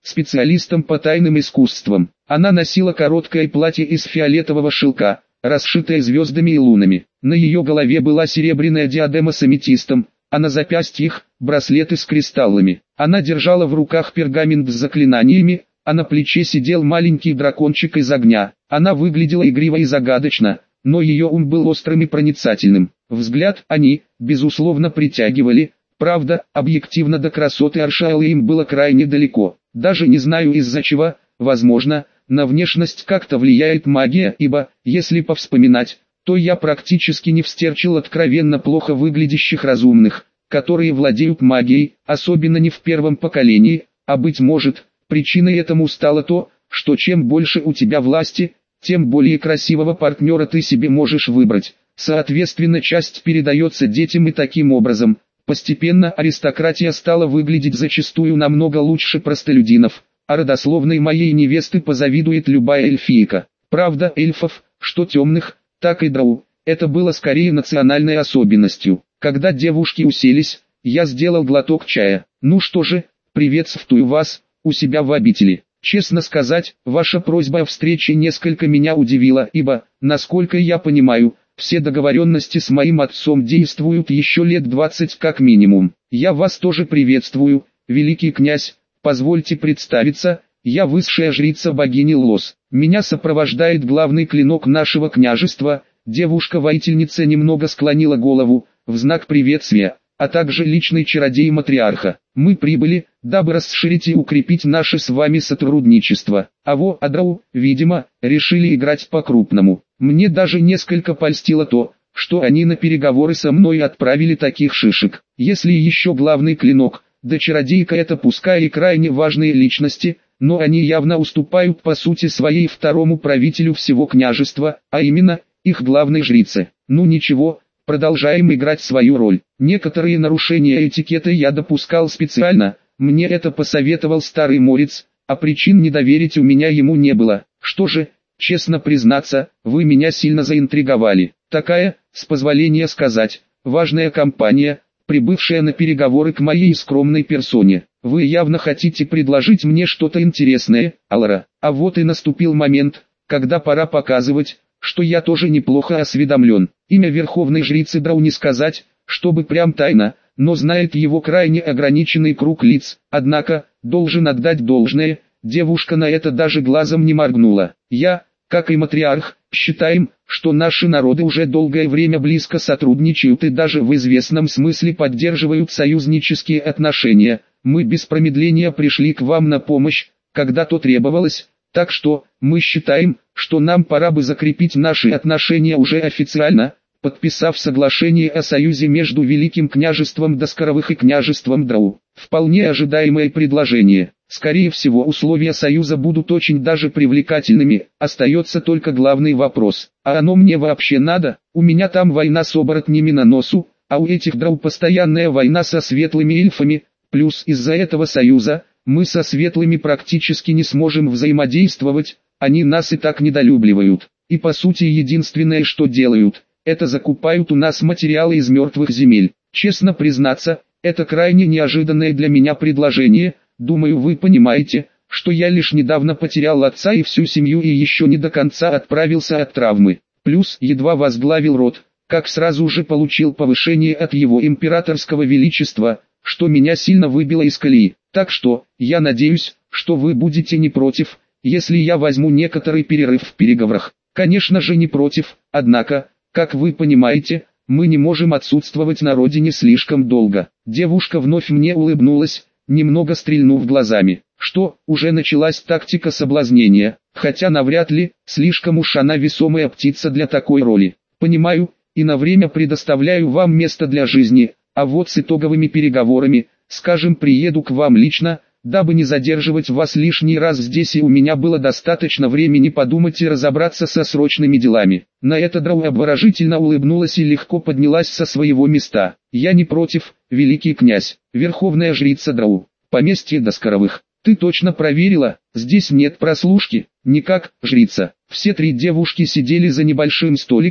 специалистом по тайным искусствам. Она носила короткое платье из фиолетового шелка, расшитое звездами и лунами. На ее голове была серебряная диадема с аметистом, а на запястьях – браслеты с кристаллами. Она держала в руках пергамент с заклинаниями, а на плече сидел маленький дракончик из огня. Она выглядела игриво и загадочно, но ее ум был острым и проницательным. Взгляд они, безусловно, притягивали, правда, объективно до красоты Аршайлы им было крайне далеко. Даже не знаю из-за чего, возможно, на внешность как-то влияет магия, ибо, если повспоминать, то я практически не встерчил откровенно плохо выглядящих разумных, которые владеют магией, особенно не в первом поколении, а быть может, причиной этому стало то, что чем больше у тебя власти, тем более красивого партнера ты себе можешь выбрать. Соответственно, часть передается детям и таким образом, постепенно аристократия стала выглядеть зачастую намного лучше простолюдинов, а родословной моей невесты позавидует любая эльфийка. Правда, эльфов, что темных, так и дроу, это было скорее национальной особенностью. Когда девушки уселись, я сделал глоток чая. Ну что же, приветствую вас, у себя в обители. Честно сказать, ваша просьба о встрече несколько меня удивила, ибо, насколько я понимаю, все договоренности с моим отцом действуют еще лет двадцать как минимум. Я вас тоже приветствую, великий князь, позвольте представиться, я высшая жрица богини Лос. Меня сопровождает главный клинок нашего княжества, девушка-воительница немного склонила голову, в знак приветствия, а также личный чародей матриарха. Мы прибыли, дабы расширить и укрепить наше с вами сотрудничество. А во Адрау, видимо, решили играть по-крупному. Мне даже несколько польстило то, что они на переговоры со мной отправили таких шишек. Если еще главный клинок, да чародейка это пускай и крайне важные личности, но они явно уступают по сути своей второму правителю всего княжества, а именно, их главной жрице. Ну ничего, продолжаем играть свою роль. Некоторые нарушения этикета я допускал специально, мне это посоветовал старый морец, а причин не доверить у меня ему не было. Что же, честно признаться, вы меня сильно заинтриговали. Такая, с позволения сказать, важная компания, прибывшая на переговоры к моей скромной персоне. Вы явно хотите предложить мне что-то интересное, Алара. А вот и наступил момент, когда пора показывать, что я тоже неплохо осведомлен. Имя верховной жрицы Драу не сказать, чтобы прям тайно, но знает его крайне ограниченный круг лиц. Однако, должен отдать должное, девушка на это даже глазом не моргнула. Я, как и матриарх, считаем, что наши народы уже долгое время близко сотрудничают и даже в известном смысле поддерживают союзнические отношения. Мы без промедления пришли к вам на помощь, когда то требовалось, так что, мы считаем, что нам пора бы закрепить наши отношения уже официально, подписав соглашение о союзе между Великим княжеством Доскоровых и княжеством Драу. Вполне ожидаемое предложение. Скорее всего, условия союза будут очень даже привлекательными, остается только главный вопрос. А оно мне вообще надо? У меня там война с оборотнями на носу, а у этих Драу постоянная война со светлыми эльфами, плюс из-за этого союза, мы со светлыми практически не сможем взаимодействовать, они нас и так недолюбливают. И по сути единственное что делают, это закупают у нас материалы из мертвых земель. Честно признаться, это крайне неожиданное для меня предложение, думаю вы понимаете, что я лишь недавно потерял отца и всю семью и еще не до конца отправился от травмы. Плюс едва возглавил род, как сразу же получил повышение от его императорского величества, что меня сильно выбило из колеи. Так что, я надеюсь, что вы будете не против, если я возьму некоторый перерыв в переговорах. Конечно же не против, однако, как вы понимаете, мы не можем отсутствовать на родине слишком долго. Девушка вновь мне улыбнулась, немного стрельнув глазами. Что, уже началась тактика соблазнения, хотя навряд ли, слишком уж она весомая птица для такой роли. Понимаю, и на время предоставляю вам место для жизни, а вот с итоговыми переговорами, скажем, приеду к вам лично, дабы не задерживать вас лишний раз здесь и у меня было достаточно времени подумать и разобраться со срочными делами. На это Драу обворожительно улыбнулась и легко поднялась со своего места. Я не против, великий князь, верховная жрица Драу, поместье Доскоровых. Ты точно проверила, здесь нет прослушки? Никак, жрица. Все три девушки сидели за небольшим столиком,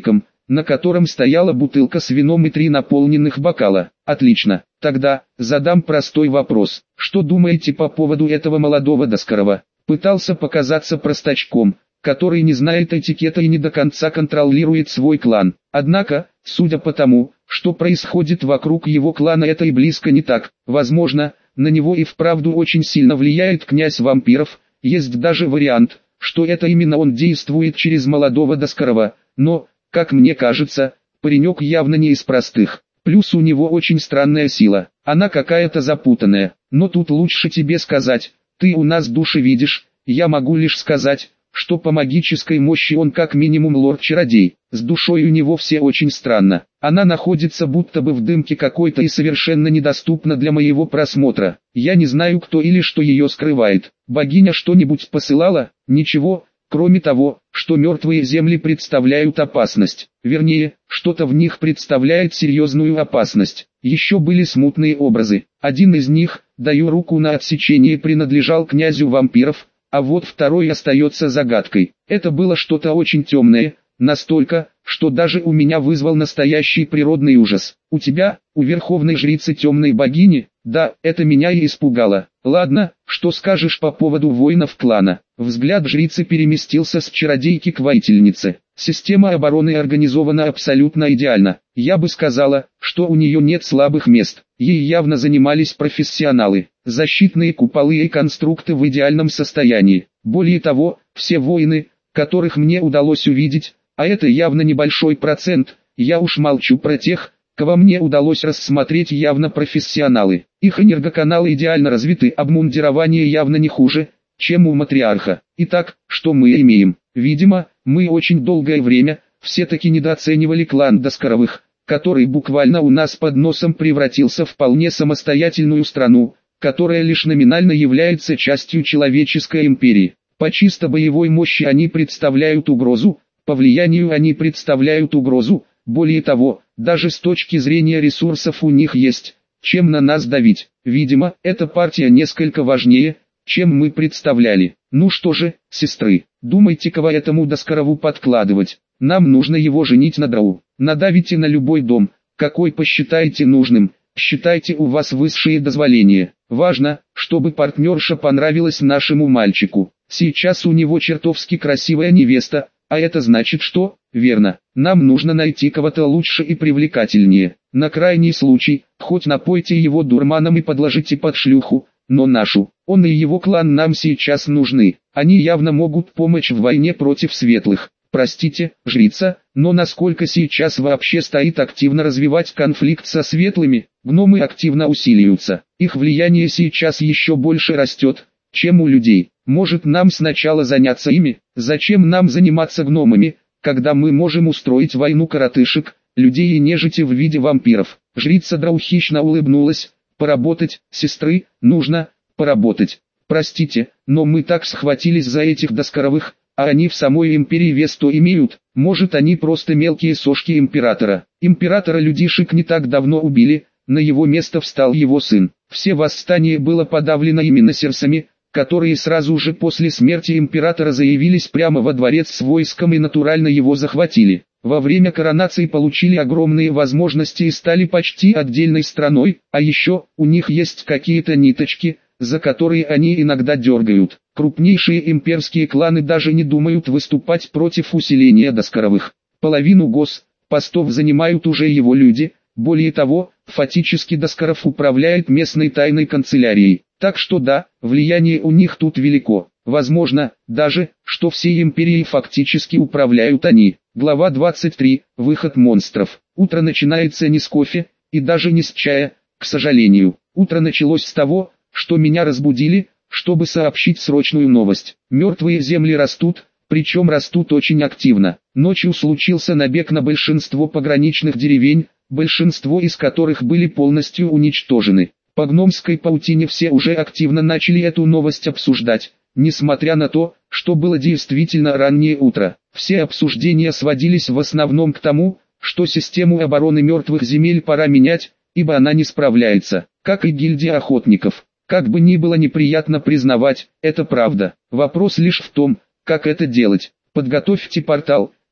на котором стояла бутылка с вином и три наполненных бокала. Отлично, тогда задам простой вопрос. Что думаете по поводу этого молодого Доскорова? Пытался показаться простачком, который не знает этикета и не до конца контролирует свой клан. Однако, судя по тому, что происходит вокруг его клана, это и близко не так. Возможно, на него и вправду очень сильно влияет князь вампиров. Есть даже вариант, что это именно он действует через молодого Доскорова. Но, как мне кажется, паренек явно не из простых. Плюс у него очень странная сила. Она какая-то запутанная. Но тут лучше тебе сказать. Ты у нас души видишь. Я могу лишь сказать, что по магической мощи он как минимум лорд-чародей. С душой у него все очень странно. Она находится будто бы в дымке какой-то и совершенно недоступна для моего просмотра. Я не знаю, кто или что ее скрывает. Богиня что-нибудь посылала? Ничего, кроме того, что мертвые земли представляют опасность. Вернее, что-то в них представляет серьезную опасность. Еще были смутные образы. Один из них, даю руку на отсечение, принадлежал князю вампиров, а вот второй остается загадкой. Это было что-то очень темное, настолько, что даже у меня вызвал настоящий природный ужас. У тебя, у верховной жрицы темной богини? Да, это меня и испугало. Ладно, что скажешь по поводу воинов клана? Взгляд жрицы переместился с чародейки к воительнице. Система обороны организована абсолютно идеально. Я бы сказала, что у нее нет слабых мест. Ей явно занимались профессионалы. Защитные куполы и конструкты в идеальном состоянии. Более того, все воины, которых мне удалось увидеть, а это явно небольшой процент, я уж молчу про тех, кого мне удалось рассмотреть, явно профессионалы. Их энергоканалы идеально развиты, обмундирование явно не хуже, чем у матриарха. Итак, что мы имеем? Видимо, мы очень долгое время все-таки недооценивали клан Доскоровых, который буквально у нас под носом превратился в вполне самостоятельную страну, которая лишь номинально является частью человеческой империи. По чисто боевой мощи они представляют угрозу, по влиянию они представляют угрозу, более того, даже с точки зрения ресурсов у них есть, чем на нас давить. Видимо, эта партия несколько важнее, чем мы представляли. Ну что же, сестры, думайте, кого этому Доскорову подкладывать. Нам нужно его женить на Драу. Надавите на любой дом, какой посчитаете нужным. Считайте, у вас высшие дозволения. Важно, чтобы партнерша понравилась нашему мальчику. Сейчас у него чертовски красивая невеста, а это значит что? Верно, нам нужно найти кого-то лучше и привлекательнее. На крайний случай, хоть напойте его дурманом и подложите под шлюху, но нашу. Он и его клан нам сейчас нужны. Они явно могут помочь в войне против светлых. Простите, жрица, но насколько сейчас вообще стоит активно развивать конфликт со светлыми? Гномы активно усиливаются. Их влияние сейчас еще больше растет, чем у людей. Может, нам сначала заняться ими? Зачем нам заниматься гномами, когда мы можем устроить войну коротышек, людей и нежити в виде вампиров? Жрица Драу хищно улыбнулась. Поработать, сестры, нужно поработать. Простите, но мы так схватились за этих Доскоровых, а они в самой империи вес то имеют. Может, они просто мелкие сошки императора. Императора людишек не так давно убили, на его место встал его сын. Все восстание было подавлено именно серсами, которые сразу же после смерти императора заявились прямо во дворец с войском и натурально его захватили. Во время коронации получили огромные возможности и стали почти отдельной страной, а еще, у них есть какие-то ниточки, за которые они иногда дергают. Крупнейшие имперские кланы даже не думают выступать против усиления Доскоровых. Половину госпостов занимают уже его люди, более того, фактически Доскоров управляет местной тайной канцелярией. Так что да, влияние у них тут велико. Возможно, даже, что всей империей фактически управляют они. Глава двадцать три. Выход монстров. Утро начинается не с кофе, и даже не с чая, к сожалению. Утро началось с того, что меня разбудили, чтобы сообщить срочную новость. Мертвые земли растут, причем растут очень активно. Ночью случился набег на большинство пограничных деревень, большинство из которых были полностью уничтожены. По гномской паутине все уже активно начали эту новость обсуждать, несмотря на то, что было действительно раннее утро. Все обсуждения сводились в основном к тому, что систему обороны мертвых земель пора менять, ибо она не справляется, как и гильдия охотников. Как бы ни было неприятно признавать, это правда. Вопрос лишь в том, как это делать. Подготовьте портал,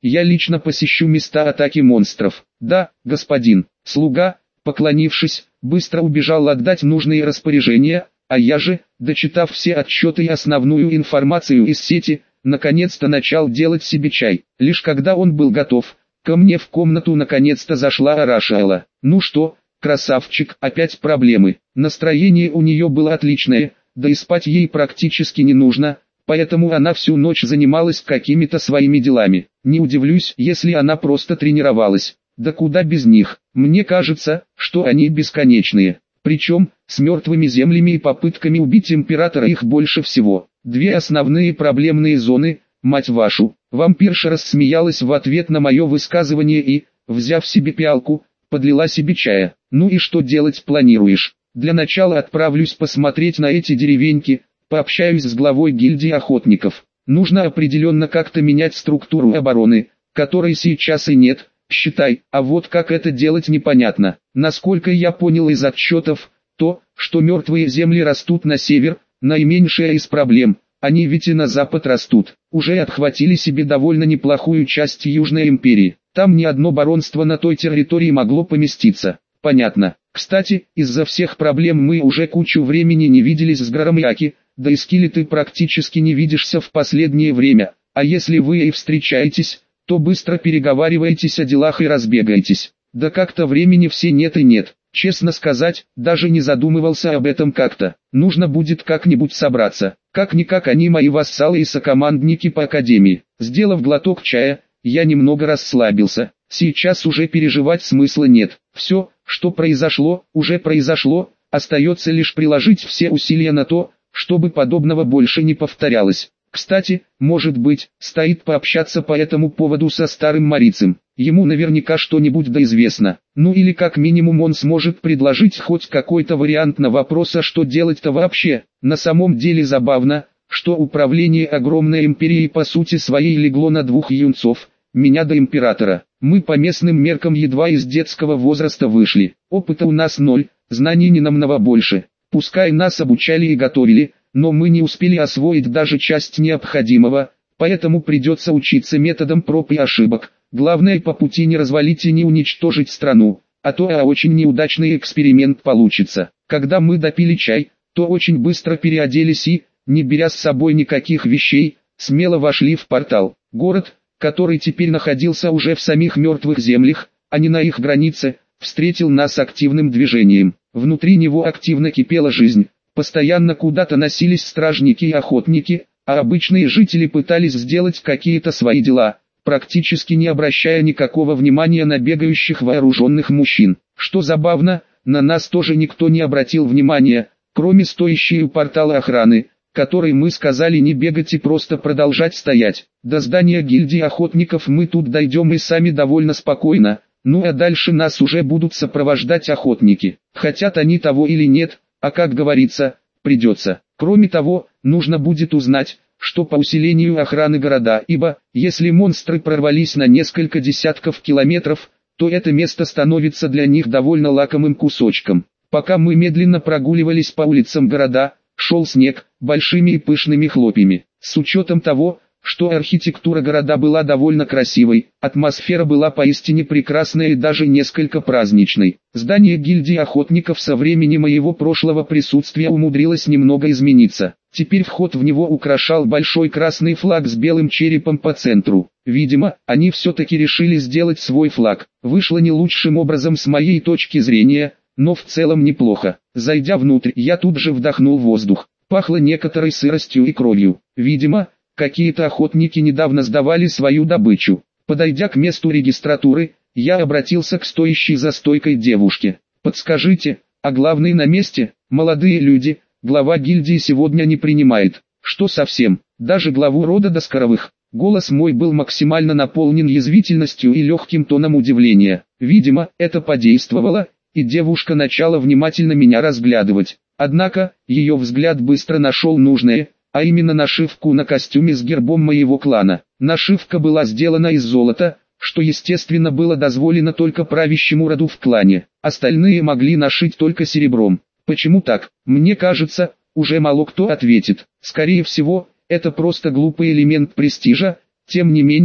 я лично посещу места атаки монстров. Да, господин. Слуга, поклонившись, быстро убежал отдать нужные распоряжения, а я же, дочитав все отчеты и основную информацию из сети, наконец-то начал делать себе чай. Лишь когда он был готов, ко мне в комнату наконец-то зашла Арашаэла. Ну что, красавчик, опять проблемы. Настроение у нее было отличное, да и спать ей практически не нужно, поэтому она всю ночь занималась какими-то своими делами. Не удивлюсь, если она просто тренировалась. Да куда без них. Мне кажется, что они бесконечные. Причем, с мертвыми землями и попытками убить императора их больше всего. Две основные проблемные зоны, мать вашу. Вампирша рассмеялась в ответ на мое высказывание и, взяв себе пиалку, подлила себе чая. Ну и что делать планируешь? Для начала отправлюсь посмотреть на эти деревеньки, пообщаюсь с главой гильдии охотников. Нужно определенно как-то менять структуру обороны, которой сейчас и нет. Считай, а вот как это делать непонятно. Насколько я понял из отчетов, то, что мертвые земли растут на север, наименьшая из проблем, они ведь и на запад растут. Уже отхватили себе довольно неплохую часть Южной империи. Там ни одно баронство на той территории могло поместиться. Понятно. Кстати, из-за всех проблем мы уже кучу времени не виделись с Громяки, да и с Килли ты практически не видишься в последнее время. А если вы и встречаетесь, то быстро переговариваетесь о делах и разбегаетесь. Да как-то времени все нет и нет. Честно сказать, даже не задумывался об этом как-то. Нужно будет как-нибудь собраться. Как-никак они мои вассалы и сокомандники по академии. Сделав глоток чая, я немного расслабился. Сейчас уже переживать смысла нет. Все, что произошло, уже произошло. Остается лишь приложить все усилия на то, чтобы подобного больше не повторялось. Кстати, может быть, стоит пообщаться по этому поводу со старым марицем. Ему наверняка что-нибудь да известно. Ну или как минимум он сможет предложить хоть какой-то вариант на вопрос, а что делать-то вообще. На самом деле забавно, что управление огромной империей по сути своей легло на двух юнцов, меня да императора. Мы по местным меркам едва из детского возраста вышли. Опыта у нас ноль, знаний не намного больше. Пускай нас обучали и готовили, но мы не успели освоить даже часть необходимого, поэтому придется учиться методом проб и ошибок. Главное по пути не развалить и не уничтожить страну, а то а очень неудачный эксперимент получится. Когда мы допили чай, то очень быстро переоделись и, не беря с собой никаких вещей, смело вошли в портал. Город, который теперь находился уже в самих мертвых землях, а не на их границе, встретил нас активным движением. Внутри него активно кипела жизнь. Постоянно куда-то носились стражники и охотники, а обычные жители пытались сделать какие-то свои дела, практически не обращая никакого внимания на бегающих вооруженных мужчин. Что забавно, на нас тоже никто не обратил внимания, кроме стоящей у портала охраны, которой мы сказали не бегать и просто продолжать стоять. До здания гильдии охотников мы тут дойдем и сами довольно спокойно, ну а дальше нас уже будут сопровождать охотники. Хотят они того или нет, а как говорится, придется. Кроме того, нужно будет узнать, что по усилению охраны города, ибо, если монстры прорвались на несколько десятков километров, то это место становится для них довольно лакомым кусочком. Пока мы медленно прогуливались по улицам города, шел снег, большими и пышными хлопьями. С учетом того, что архитектура города была довольно красивой, атмосфера была поистине прекрасной и даже несколько праздничной. Здание гильдии охотников со времени моего прошлого присутствия умудрилось немного измениться. Теперь вход в него украшал большой красный флаг с белым черепом по центру. Видимо, они все-таки решили сделать свой флаг. Вышло не лучшим образом с моей точки зрения, но в целом неплохо. Зайдя внутрь, я тут же вдохнул воздух. Пахло некоторой сыростью и кровью. Видимо, какие-то охотники недавно сдавали свою добычу. Подойдя к месту регистратуры, я обратился к стоящей за стойкой девушке. «Подскажите, а главный на месте? Молодые люди, глава гильдии сегодня не принимает». «Что совсем? Даже главу рода Доскоровых?» Голос мой был максимально наполнен язвительностью и легким тоном удивления. Видимо, это подействовало, и девушка начала внимательно меня разглядывать. Однако, ее взгляд быстро нашел нужное, а именно нашивку на костюме с гербом моего клана. Нашивка была сделана из золота, что естественно было дозволено только правящему роду в клане. Остальные могли нашить только серебром. Почему так? Мне кажется, уже мало кто ответит. Скорее всего, это просто глупый элемент престижа. Тем не менее,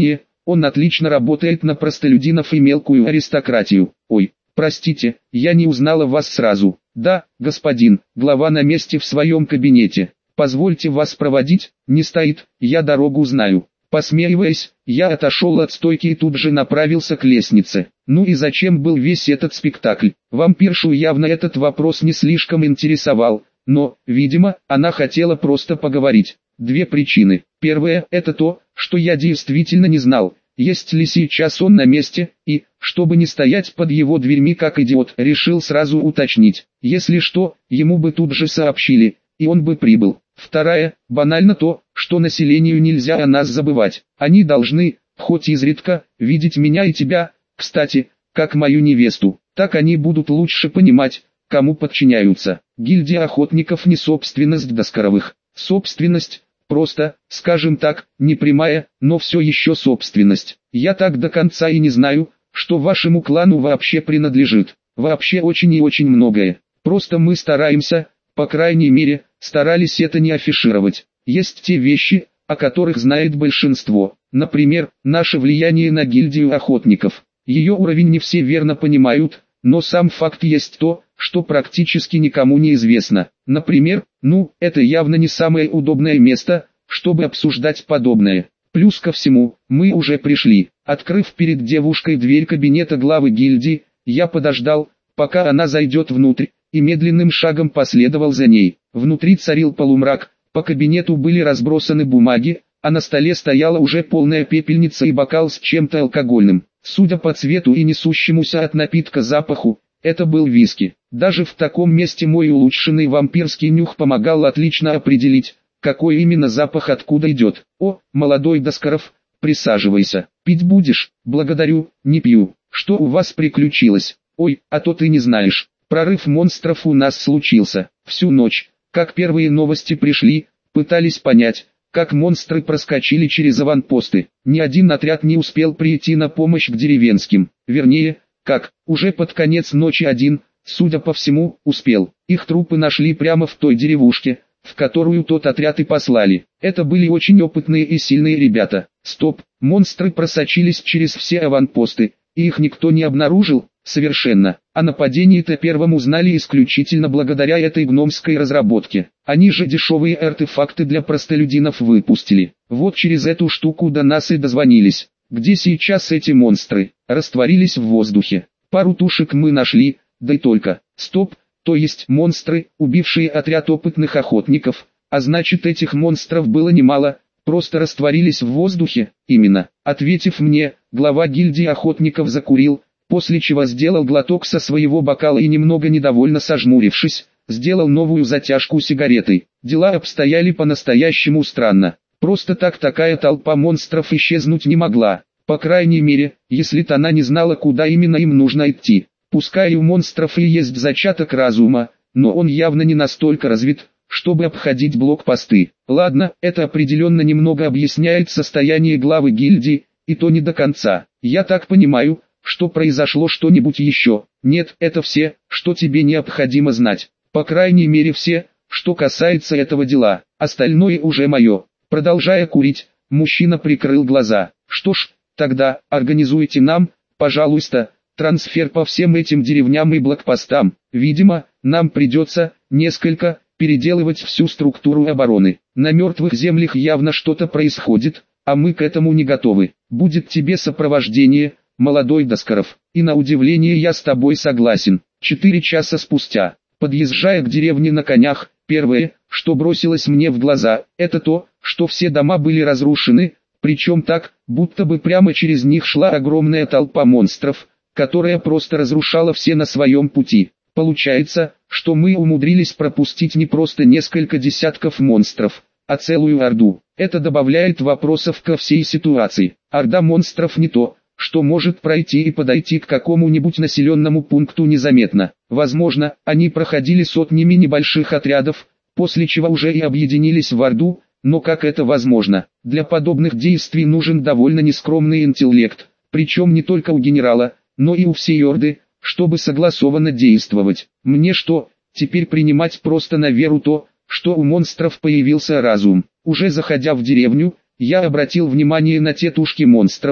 Он отлично работает на простолюдинов и мелкую аристократию. Ой, простите, я не узнала вас сразу. Да, господин, глава на месте в своем кабинете. Позвольте вас проводить, не стоит, я дорогу знаю. Посмеиваясь, я отошел от стойки и тут же направился к лестнице. Ну и зачем был весь этот спектакль? Вампиршу явно этот вопрос не слишком интересовал, но, видимо, она хотела просто поговорить. Две причины. Первая – это то, что я действительно не знал, есть ли сейчас он на месте, и, чтобы не стоять под его дверьми как идиот, решил сразу уточнить. Если что, ему бы тут же сообщили, и он бы прибыл. Вторая, банально то, что населению нельзя о нас забывать. Они должны, хоть изредка, видеть меня и тебя, кстати, как мою невесту. Так они будут лучше понимать, кому подчиняются. Гильдия охотников не собственность Доскоровых. Собственность, просто, скажем так, не прямая, но все еще собственность. Я так до конца и не знаю, что вашему клану вообще принадлежит. Вообще очень и очень многое. Просто мы стараемся, по крайней мере, старались это не афишировать. Есть те вещи, о которых знает большинство. Например, наше влияние на гильдию охотников. Ее уровень не все верно понимают, но сам факт есть то, что практически никому не известно. Например, ну, это явно не самое удобное место, чтобы обсуждать подобное. Плюс ко всему, мы уже пришли. Открыв перед девушкой дверь кабинета главы гильдии, я подождал, пока она зайдет внутрь, и медленным шагом последовал за ней. Внутри царил полумрак, по кабинету были разбросаны бумаги, а на столе стояла уже полная пепельница и бокал с чем-то алкогольным. Судя по цвету и несущемуся от напитка запаху, это был виски. Даже в таком месте мой улучшенный вампирский нюх помогал отлично определить, какой именно запах откуда идет. «О, молодой Доскоров, присаживайся. Пить будешь?» «Благодарю, не пью. Что у вас приключилось?» «Ой, а то ты не знаешь. Прорыв монстров у нас случился. Всю ночь, как первые новости пришли, пытались понять, как монстры проскочили через аванпосты. Ни один отряд не успел прийти на помощь к деревенским. Вернее, как, уже под конец ночи один, судя по всему, успел. Их трупы нашли прямо в той деревушке, в которую тот отряд и послали. Это были очень опытные и сильные ребята. Стоп, монстры просочились через все аванпосты, и их никто не обнаружил? Совершенно. О нападении-то первым узнали исключительно благодаря этой гномской разработке. Они же дешевые артефакты для простолюдинов выпустили. Вот через эту штуку до нас и дозвонились. Где сейчас эти монстры? Растворились в воздухе. Пару тушек мы нашли, да и только. Стоп, то есть монстры, убившие отряд опытных охотников, а значит этих монстров было немало, просто растворились в воздухе? Именно. Ответив мне, глава гильдии охотников закурил, после чего сделал глоток со своего бокала и немного недовольно сожмурившись, сделал новую затяжку сигаретой. Дела обстояли по-настоящему странно. Просто так такая толпа монстров исчезнуть не могла. По крайней мере, если она не знала, куда именно им нужно идти. Пускай у монстров и есть зачаток разума, но он явно не настолько развит, чтобы обходить блокпосты. Ладно, это определенно немного объясняет состояние главы гильдии, и то не до конца. Я так понимаю, что произошло что-нибудь еще. Нет, это все, что тебе необходимо знать. По крайней мере все, что касается этого дела. Остальное уже мое. Продолжая курить, мужчина прикрыл глаза. Что ж, тогда, организуйте нам, пожалуйста, трансфер по всем этим деревням и блокпостам. Видимо, нам придется, несколько, переделывать всю структуру обороны. На мертвых землях явно что-то происходит, а мы к этому не готовы. Будет тебе сопровождение, молодой Доскоров. И на удивление я с тобой согласен. Четыре часа спустя, подъезжая к деревне на конях, первое, что бросилось мне в глаза, это то, что все дома были разрушены, причем так, будто бы прямо через них шла огромная толпа монстров, которая просто разрушала все на своем пути. Получается, что мы умудрились пропустить не просто несколько десятков монстров, а целую орду. Это добавляет вопросов ко всей ситуации. Орда монстров не то, что может пройти и подойти к какому-нибудь населенному пункту незаметно. Возможно, они проходили сотнями небольших отрядов, после чего уже и объединились в орду, но как это возможно? Для подобных действий нужен довольно нескромный интеллект, причем не только у генерала, но и у всей орды, чтобы согласованно действовать. Мне что, теперь принимать просто на веру то, что у монстров появился разум? Уже заходя в деревню, я обратил внимание на те тушки монстров,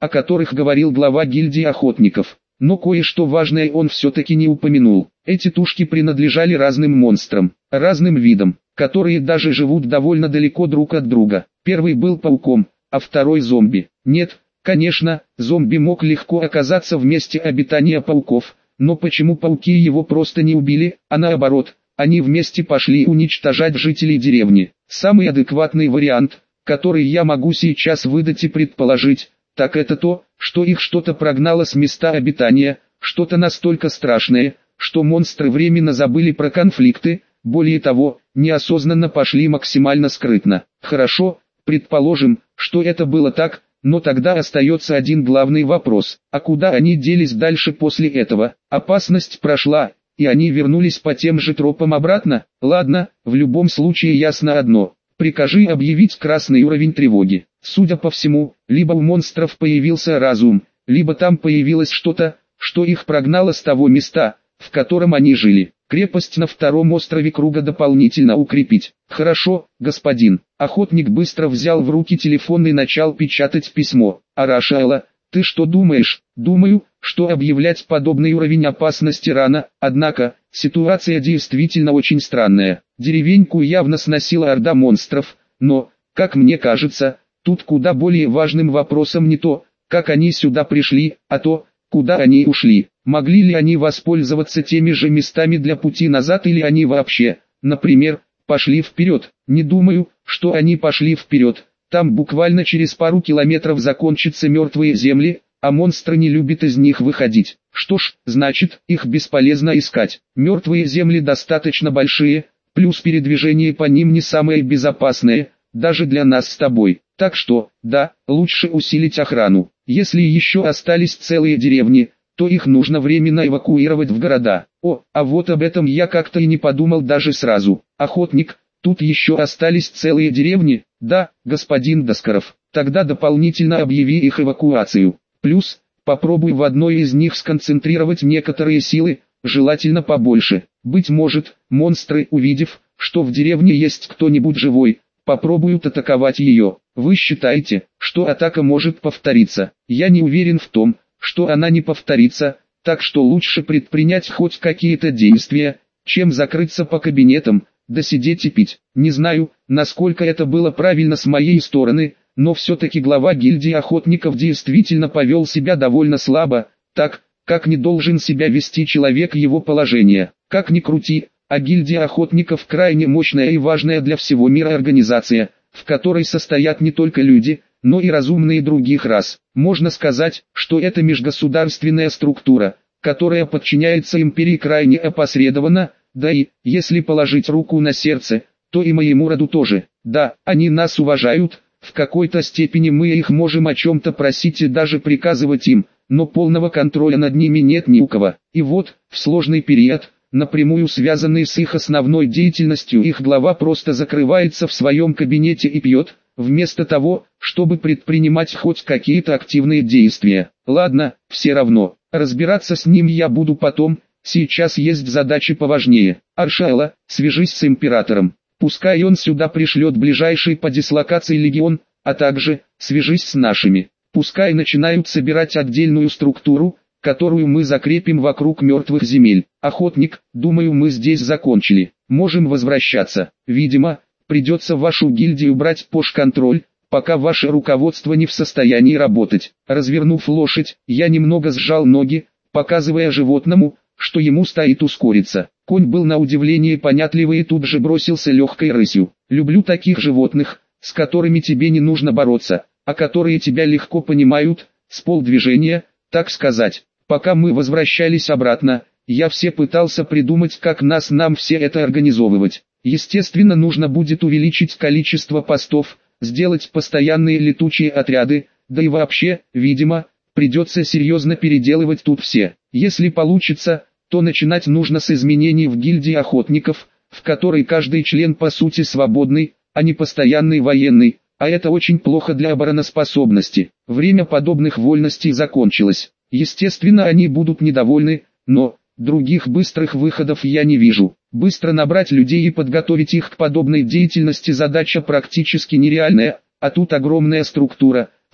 о которых говорил глава гильдии охотников. Но кое-что важное он все-таки не упомянул. Эти тушки принадлежали разным монстрам, разным видам, которые даже живут довольно далеко друг от друга. Первый был пауком, а второй зомби. Нет, конечно, зомби мог легко оказаться в месте обитания пауков, но почему пауки его просто не убили, а наоборот, они вместе пошли уничтожать жителей деревни? Самый адекватный вариант, который я могу сейчас выдать и предположить, так это то, что их что-то прогнало с места обитания, что-то настолько страшное, что монстры временно забыли про конфликты, более того, неосознанно пошли максимально скрытно. Хорошо, предположим, что это было так, но тогда остается один главный вопрос: а куда они делись дальше после этого? Опасность прошла, и они вернулись по тем же тропам обратно? Ладно, в любом случае ясно одно: прикажи объявить красный уровень тревоги. Судя по всему, либо у монстров появился разум, либо там появилось что-то, что их прогнало с того места, в котором они жили. Крепость на втором острове Круга дополнительно укрепить. Хорошо, господин. Охотник быстро взял в руки телефон и начал печатать письмо. Арашаэла, ты что думаешь? Думаю, что объявлять подобный уровень опасности рано, однако, ситуация действительно очень странная. Деревеньку явно сносила орда монстров, но, как мне кажется, тут куда более важным вопросом не то, как они сюда пришли, а то, куда они ушли. Могли ли они воспользоваться теми же местами для пути назад, или они вообще, например, пошли вперед? Не думаю, что они пошли вперед. Там буквально через пару километров закончатся мертвые земли, а монстры не любят из них выходить. Что ж, значит, их бесполезно искать. Мертвые земли достаточно большие, плюс передвижение по ним не самое безопасное, даже для нас с тобой. Так что, да, лучше усилить охрану. Если еще остались целые деревни, то их нужно временно эвакуировать в города. О, а вот об этом я как-то и не подумал даже сразу. Охотник, тут еще остались целые деревни? Да, господин Доскоров. Тогда дополнительно объяви их эвакуацию. Плюс, попробуй в одной из них сконцентрировать некоторые силы, желательно побольше. Быть может, монстры, увидев, что в деревне есть кто-нибудь живой, попробуют атаковать ее. Вы считаете, что атака может повториться? Я не уверен в том, что она не повторится, так что лучше предпринять хоть какие-то действия, чем закрыться по кабинетам, да сидеть и пить. Не знаю, насколько это было правильно с моей стороны, но все-таки глава гильдии охотников действительно повел себя довольно слабо, так, как не должен себя вести человек его положения. Как ни крути, а гильдия охотников крайне мощная и важная для всего мира организация, в которой состоят не только люди, но и разумные других рас. Можно сказать, что это межгосударственная структура, которая подчиняется империи крайне опосредованно, да и, если положить руку на сердце, то и моему роду тоже. Да, они нас уважают, в какой-то степени мы их можем о чем-то просить и даже приказывать им, но полного контроля над ними нет ни у кого. И вот, в сложный период, напрямую связанный с их основной деятельностью, их глава просто закрывается в своем кабинете и пьет, вместо того, чтобы предпринимать хоть какие-то активные действия. Ладно, все равно, разбираться с ним я буду потом, сейчас есть задачи поважнее. Аршаэла, свяжись с императором, пускай он сюда пришлет ближайший по дислокации легион, а также, свяжись с нашими, пускай начинают собирать отдельную структуру, которую мы закрепим вокруг мертвых земель. Охотник, думаю, мы здесь закончили, можем возвращаться. Видимо, придется вашу гильдию брать под контроль, пока ваше руководство не в состоянии работать. Развернув лошадь, я немного сжал ноги, показывая животному, что ему стоит ускориться. Конь был на удивление понятливый и тут же бросился легкой рысью. Люблю таких животных, с которыми тебе не нужно бороться, а которые тебя легко понимают, с полдвижения, так сказать. Пока мы возвращались обратно, я все пытался придумать, как нас нам все это организовывать. Естественно, нужно будет увеличить количество постов, сделать постоянные летучие отряды, да и вообще, видимо, придется серьезно переделывать тут все. Если получится, то начинать нужно с изменений в гильдии охотников, в которой каждый член по сути свободный, а не постоянный военный, а это очень плохо для обороноспособности. Время подобных вольностей закончилось. Естественно, они будут недовольны, но других быстрых выходов я не вижу. Быстро набрать людей и подготовить их к подобной деятельности задача практически нереальная, а тут огромная структура,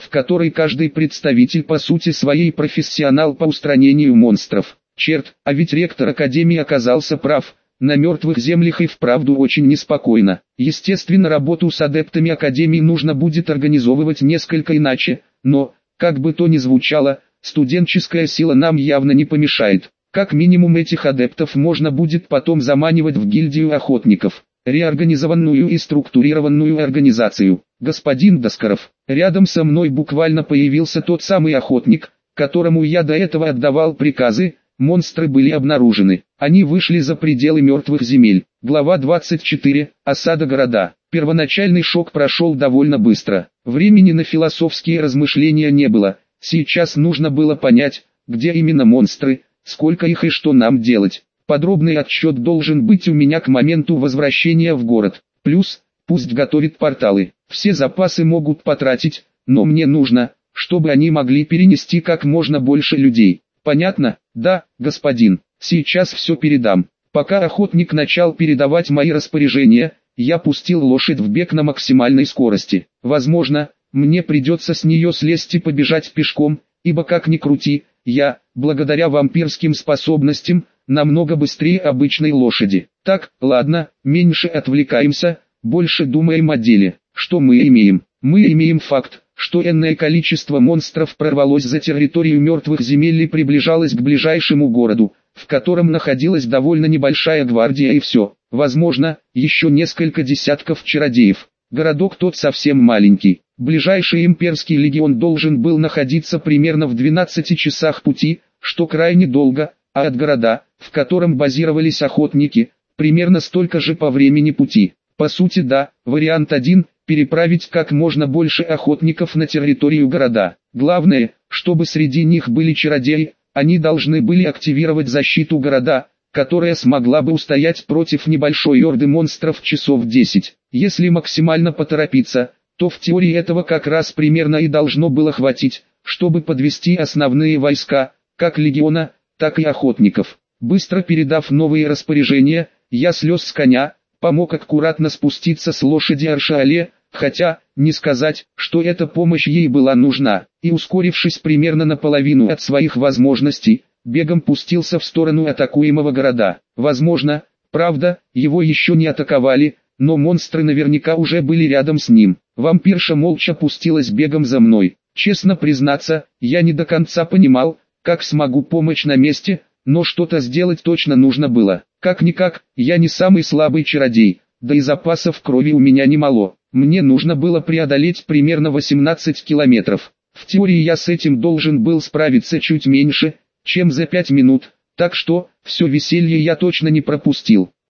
в которой каждый представитель по сути своей профессионал по устранению монстров. Черт, а ведь ректор Академии оказался прав. На мертвых землях и вправду очень неспокойно. Естественно, работу с адептами Академии нужно будет организовывать несколько иначе, но, как бы то ни звучало, студенческая сила нам явно не помешает. Как минимум этих адептов можно будет потом заманивать в гильдию охотников. Реорганизованную и структурированную организацию. Господин Доскоров, рядом со мной буквально появился тот самый охотник, которому я до этого отдавал приказы. Монстры были обнаружены. Они вышли за пределы мертвых земель. Глава двадцать четыре. Осада города. Первоначальный шок прошел довольно быстро. Времени на философские размышления не было. Сейчас нужно было понять, где именно монстры, сколько их и что нам делать. Подробный отчет должен быть у меня к моменту возвращения в город. Плюс, пусть готовит порталы. Все запасы могут потратить, но мне нужно, чтобы они могли перенести как можно больше людей. Понятно? Да, господин. Сейчас все передам. Пока охотник начал передавать мои распоряжения, я пустил лошадь в бег на максимальной скорости. Возможно, мне придется с нее слезть и побежать пешком, ибо как ни крути, я, благодаря вампирским способностям, намного быстрее обычной лошади. Так, ладно, меньше отвлекаемся, больше думаем о деле. Что мы имеем? Мы имеем факт, что энное количество монстров прорвалось за территорию мертвых земель и приближалось к ближайшему городу, в котором находилась довольно небольшая гвардия и все. Возможно, еще несколько десятков чародеев. Городок тот совсем маленький. Ближайший имперский легион должен был находиться примерно в двенадцати часах пути, что крайне долго, а от города, в котором базировались охотники, примерно столько же по времени пути. По сути да, вариант один – переправить как можно больше охотников на территорию города. Главное, чтобы среди них были чародеи, они должны были активировать защиту города, которая смогла бы устоять против небольшой орды монстров часов десять. Если максимально поторопиться, то в теории этого как раз примерно и должно было хватить, чтобы подвести основные войска, как легиона, так и охотников. Быстро передав новые распоряжения, я слез с коня, помог аккуратно спуститься с лошади Аршаале, хотя, не сказать, что эта помощь ей была нужна, и ускорившись примерно наполовину от своих возможностей, бегом пустился в сторону атакуемого города. Возможно, правда, его еще не атаковали, но монстры наверняка уже были рядом с ним. Вампирша молча пустилась бегом за мной. Честно признаться, я не до конца понимал, как смогу помочь на месте, но что-то сделать точно нужно было. Как-никак, я не самый слабый чародей, да и запасов крови у меня немало. Мне нужно было преодолеть примерно восемнадцать километров. В теории я с этим должен был справиться чуть меньше, чем за пять минут, так что, все веселье я точно не пропустил.